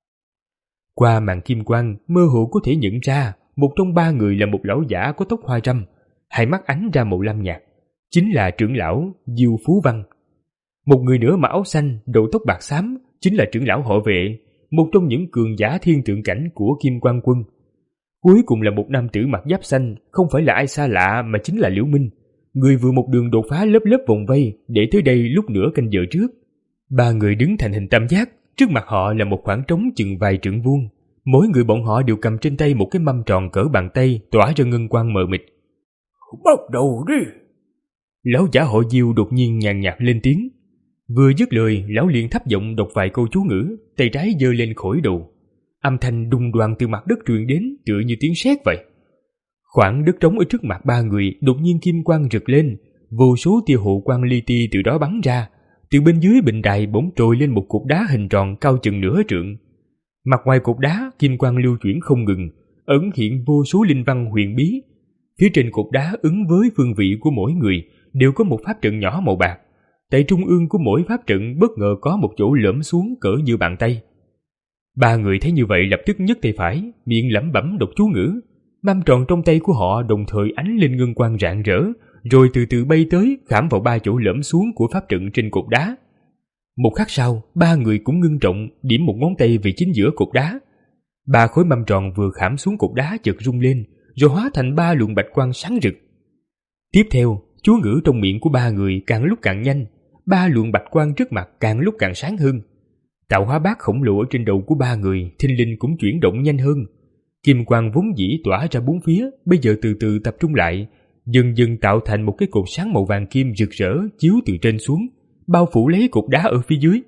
Qua màn kim quang, mơ hồ có thể nhận ra một trong ba người là một lão giả có tóc hoa râm, hai mắt ánh ra màu lam nhạt, chính là trưởng lão Diêu Phú Văn. Một người nữa mặc áo xanh, đầu tóc bạc xám, chính là trưởng lão họ Vệ, một trong những cường giả thiên tượng cảnh của Kim Quang Quân. Cuối cùng là một nam tử mặc giáp xanh, không phải là ai xa lạ mà chính là Liễu Minh, người vừa một đường đột phá lớp lớp vòng vây để tới đây lúc nửa canh giờ trước. Ba người đứng thành hình tam giác, trước mặt họ là một khoảng trống chừng vài trượng vuông. Mỗi người bọn họ đều cầm trên tay một cái mâm tròn cỡ bàn tay tỏa ra ngân quang mờ mịt. Bắt đầu đi! Lão giả họ Diêu đột nhiên nhàn nhạt lên tiếng. Vừa dứt lời, lão liền thấp giọng đọc vài câu chú ngữ, tay trái giơ lên khỏi đầu. Âm thanh đùng đoàng từ mặt đất truyền đến tựa như tiếng sét vậy. Khoảng đất trống ở trước mặt ba người đột nhiên kim quang rực lên, vô số tia hộ quang li ti từ đó bắn ra. Từ bên dưới bình đài bỗng trồi lên một cột đá hình tròn cao chừng nửa trượng. Mặt ngoài cột đá kim quang lưu chuyển không ngừng, ẩn hiện vô số linh văn huyền bí. Phía trên cột đá ứng với phương vị của mỗi người đều có một pháp trận nhỏ màu bạc. Tại trung ương của mỗi pháp trận bất ngờ có một chỗ lõm xuống cỡ như bàn tay. Ba người thấy như vậy lập tức nhấc tay phải, miệng lẩm bẩm đọc chú ngữ. Mâm tròn trong tay của họ đồng thời ánh lên ngân quang rạng rỡ, rồi từ từ bay tới khảm vào ba chỗ lõm xuống của pháp trận trên cột đá. Một khắc sau, ba người cũng ngưng trọng điểm một ngón tay về chính giữa cột đá. Ba khối mâm tròn vừa khảm xuống cột đá chợt rung lên, rồi hóa thành ba luồng bạch quang sáng rực. Tiếp theo, chú ngữ trong miệng của ba người càng lúc càng nhanh, ba luồng bạch quang trước mặt càng lúc càng sáng hơn. Tạo hóa bát khổng lồ ở trên đầu của ba người thình lình cũng chuyển động nhanh hơn. Kim quang vốn dĩ tỏa ra bốn phía, bây giờ từ từ tập trung lại, dần dần tạo thành một cái cột sáng màu vàng kim rực rỡ chiếu từ trên xuống, bao phủ lấy cột đá ở phía dưới.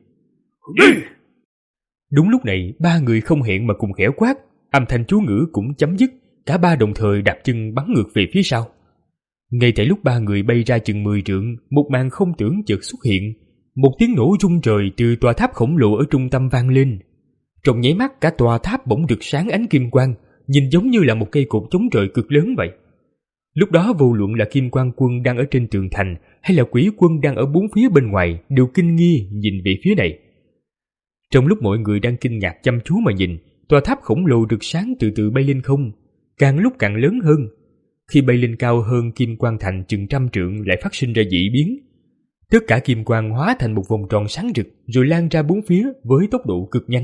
Đúng lúc này, ba người không hẹn mà cùng khẽ quát, âm thanh chú ngữ cũng chấm dứt, cả ba đồng thời đạp chân bắn ngược về phía sau. Ngay tại lúc ba người bay ra chừng mười trượng, một màn không tưởng chợt xuất hiện. Một tiếng nổ rung trời từ tòa tháp khổng lồ ở trung tâm vang lên. Trong nháy mắt cả tòa tháp bỗng rực sáng ánh kim quang, nhìn giống như là một cây cột chống trời cực lớn vậy. Lúc đó vô luận là Kim Quan Quân đang ở trên tường thành hay là Quỷ Quân đang ở bốn phía bên ngoài đều kinh nghi nhìn về phía này. Trong lúc mọi người đang kinh ngạc chăm chú mà nhìn, tòa tháp khổng lồ rực sáng từ từ bay lên không, càng lúc càng lớn hơn. Khi bay lên cao hơn Kim Quan Thành chừng trăm trượng lại phát sinh ra dị biến. Tất cả kim quang hóa thành một vòng tròn sáng rực rồi lan ra bốn phía với tốc độ cực nhanh.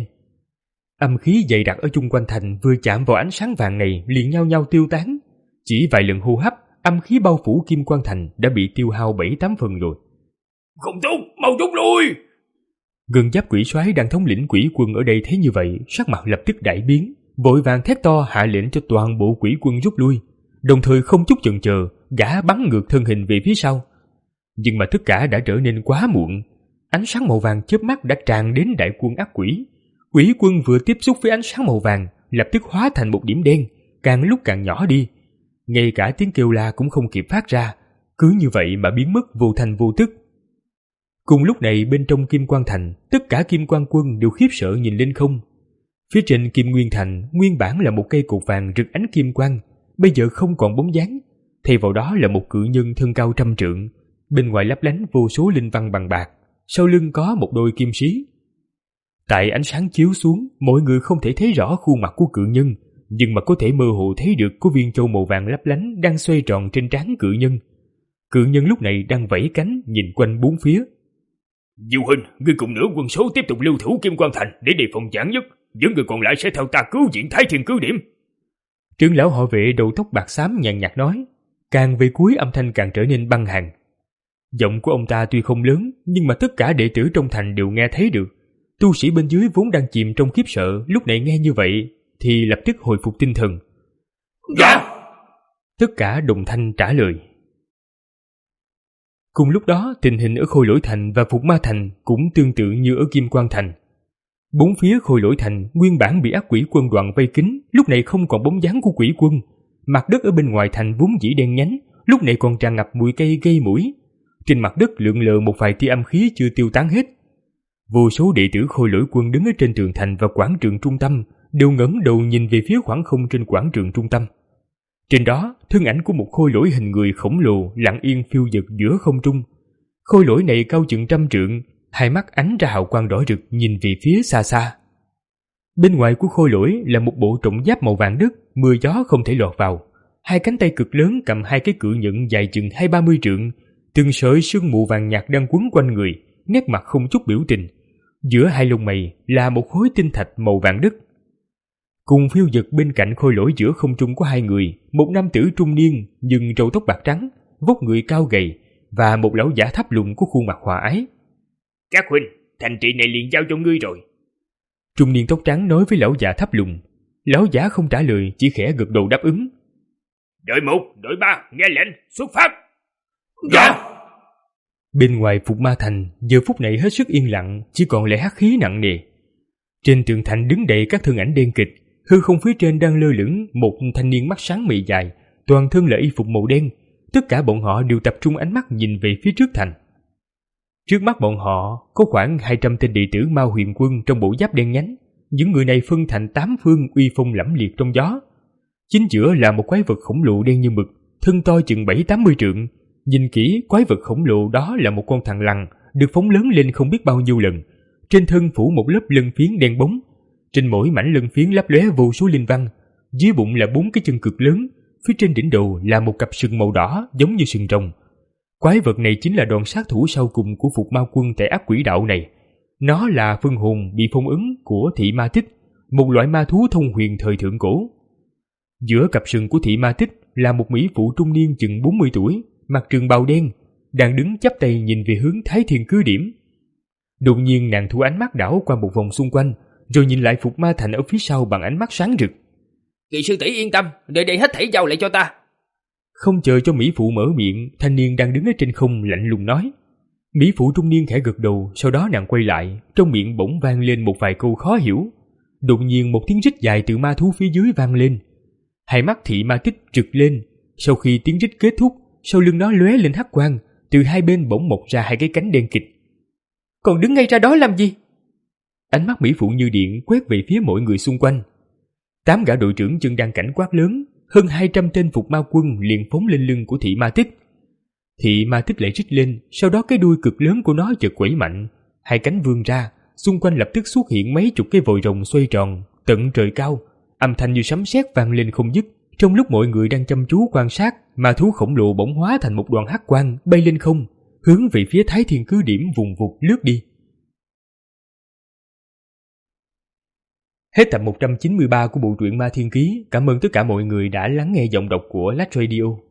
Âm khí dày đặc ở chung quanh thành vừa chạm vào ánh sáng vàng này liền nhau nhau tiêu tán. Chỉ vài lần hô hấp, âm khí bao phủ Kim Quan Thành đã bị tiêu hao bảy tám phần rồi. Không tốt, mau rút lui! Gần Giáp Quỷ Soái đang thống lĩnh quỷ quân ở đây thấy như vậy, sắc mặt lập tức đại biến, vội vàng thét to hạ lệnh cho toàn bộ quỷ quân rút lui, đồng thời không chút chần chờ, gã bắn ngược thân hình về phía sau. Nhưng mà tất cả đã trở nên quá muộn. Ánh sáng màu vàng chớp mắt đã tràn đến đại quân ác quỷ. Quỷ quân vừa tiếp xúc với ánh sáng màu vàng, lập tức hóa thành một điểm đen, càng lúc càng nhỏ đi. Ngay cả tiếng kêu la cũng không kịp phát ra, cứ như vậy mà biến mất vô thành vô tức. Cùng lúc này bên trong Kim Quan Thành, tất cả Kim Quan Quân đều khiếp sợ nhìn lên không. Phía trên Kim Nguyên Thành nguyên bản là một cây cột vàng rực ánh kim quang, bây giờ không còn bóng dáng, thay vào đó là một cự nhân thân cao trăm trượng, bên ngoài lấp lánh vô số linh văn bằng bạc, sau lưng có một đôi kim sĩ. Tại ánh sáng chiếu xuống, mọi người không thể thấy rõ khuôn mặt của cự nhân, nhưng mà có thể mơ hồ thấy được có viên châu màu vàng lấp lánh đang xoay tròn trên trán cự nhân. Cự nhân lúc này đang vẫy cánh nhìn quanh bốn phía. Diệu Huynh, ngươi cùng nửa quân số tiếp tục lưu thủ Kim Quan Thành để đề phòng giảng nhất, những người còn lại sẽ theo ta cứu viện Thái Thiên cứ điểm. Trưởng lão họ Vệ đầu tóc bạc xám nhàn nhạt nói, càng về cuối âm thanh càng trở nên băng hàn. Giọng của ông ta tuy không lớn, nhưng mà tất cả đệ tử trong thành đều nghe thấy được. Tu sĩ bên dưới vốn đang chìm trong khiếp sợ, lúc này nghe như vậy thì lập tức hồi phục tinh thần. Dạ! Tất cả đồng thanh trả lời. Cùng lúc đó, tình hình ở Khôi Lỗi Thành và Phục Ma Thành cũng tương tự như ở Kim Quan Thành. Bốn phía Khôi Lỗi Thành nguyên bản bị ác quỷ quân đoàn vây kín, lúc này không còn bóng dáng của quỷ quân. Mặt đất ở bên ngoài thành vốn dĩ đen nhánh, lúc này còn tràn ngập mùi cây gây mũi. Trên mặt đất lượn lờ một vài tia âm khí chưa tiêu tán hết. Vô số đệ tử Khôi Lỗi quân đứng ở trên tường thành và quảng trường trung tâm đều ngẩng đầu nhìn về phía khoảng không trên quảng trường trung tâm. Trên đó, thân ảnh của một khôi lỗi hình người khổng lồ lặng yên phiêu dật giữa không trung. Khôi lỗi này cao chừng trăm trượng, hai mắt ánh ra hào quang đỏ rực nhìn về phía xa xa. Bên ngoài của khôi lỗi là một bộ trọng giáp màu vàng đất, mưa gió không thể lọt vào. Hai cánh tay cực lớn cầm hai cái cự nhận dài chừng hai ba mươi trượng, từng sợi sương mù vàng nhạt đang quấn quanh người, nét mặt không chút biểu tình. Giữa hai lông mày là một khối tinh thạch màu vàng đất. Cùng phiêu dật bên cạnh khôi lỗi giữa không trung có hai người, một nam tử trung niên nhưng râu tóc bạc trắng, vóc người cao gầy, và một lão giả thấp lùn có khuôn mặt hòa ái. Các huynh, thành trì này liền giao cho ngươi rồi. Trung niên tóc trắng nói với lão giả thấp lùn. Lão giả không trả lời, chỉ khẽ gật đầu đáp ứng. Đội một, đội ba, nghe lệnh, xuất phát. Dạ. Bên ngoài Phục Ma Thành giờ phút này hết sức yên lặng, chỉ còn lại hắc khí nặng nề. Trên tường thành đứng đầy các thân ảnh đen kịt, hư không phía trên đang lơ lửng một thanh niên mắt sáng mày dài, toàn thân là y phục màu đen. Tất cả bọn họ đều tập trung ánh mắt nhìn về phía trước thành. Trước mắt bọn họ có khoảng hai trăm tên đệ tử Ma Huyền Quân trong bộ giáp đen nhánh. Những người này phân thành tám phương uy phong lẫm liệt trong gió. Chính giữa là một quái vật khổng lồ đen như mực, thân to chừng bảy tám mươi trượng. Nhìn kỹ, quái vật khổng lồ đó là một con thằn lằn được phóng lớn lên không biết bao nhiêu lần. Trên thân phủ một lớp lân phiến đen bóng. Trên mỗi mảnh lân phiến lấp lóe vô số linh văn. Dưới bụng là bốn cái chân cực lớn, phía trên đỉnh đầu là một cặp sừng màu đỏ giống như sừng rồng. Quái vật này chính là đòn sát thủ sau cùng của Phục Ma Quân tại ác quỷ đạo này. Nó là phân hồn bị phong ấn của Thị Ma Tích, một loại ma thú thông huyền thời thượng cổ. Giữa cặp sừng của Thị Ma Tích là một mỹ phụ trung niên chừng bốn mươi tuổi, mặc trường bào đen, đang đứng chắp tay nhìn về hướng Thái Thiên cứ điểm. Đột nhiên nàng thu ánh mắt đảo qua một vòng xung quanh, rồi nhìn lại Phục Ma Thành ở phía sau bằng ánh mắt sáng rực. Kỳ sư tỷ yên tâm, nơi đây hết thảy giao lại cho ta. Không chờ cho mỹ phụ mở miệng, thanh niên đang đứng ở trên không lạnh lùng nói. Mỹ phụ trung niên khẽ gật đầu, sau đó nàng quay lại, trong miệng bỗng vang lên một vài câu khó hiểu. Đột nhiên một tiếng rít dài từ ma thú phía dưới vang lên. Hai mắt Thị Ma Tích trực lên, sau khi tiếng rít kết thúc, sau lưng nó lóe lên hắc quang, từ hai bên bỗng mọc ra hai cái cánh đen kịt. Còn đứng ngay ra đó làm gì? Ánh mắt mỹ phụ như điện quét về phía mọi người xung quanh. Tám gã đội trưởng chân đan cảnh quát lớn, hơn hai trăm tên phục ma quân liền phóng lên lưng của thị ma tích. Thị ma tích lại rít lên, sau đó cái đuôi cực lớn của nó chợt quẩy mạnh, hai cánh vươn ra, xung quanh lập tức xuất hiện mấy chục cái vòi rồng xoay tròn tận trời cao, âm thanh như sấm sét vang lên không dứt. Trong lúc mọi người đang chăm chú quan sát, ma thú khổng lồ bỗng hóa thành một đoàn hắc quang bay lên không, hướng về phía Thái Thiên cứ điểm vùng vụt lướt đi. Hết tập một trăm chín mươi ba của bộ truyện Ma Thiên Ký. Cảm ơn tất cả mọi người đã lắng nghe giọng đọc của Lách Radio.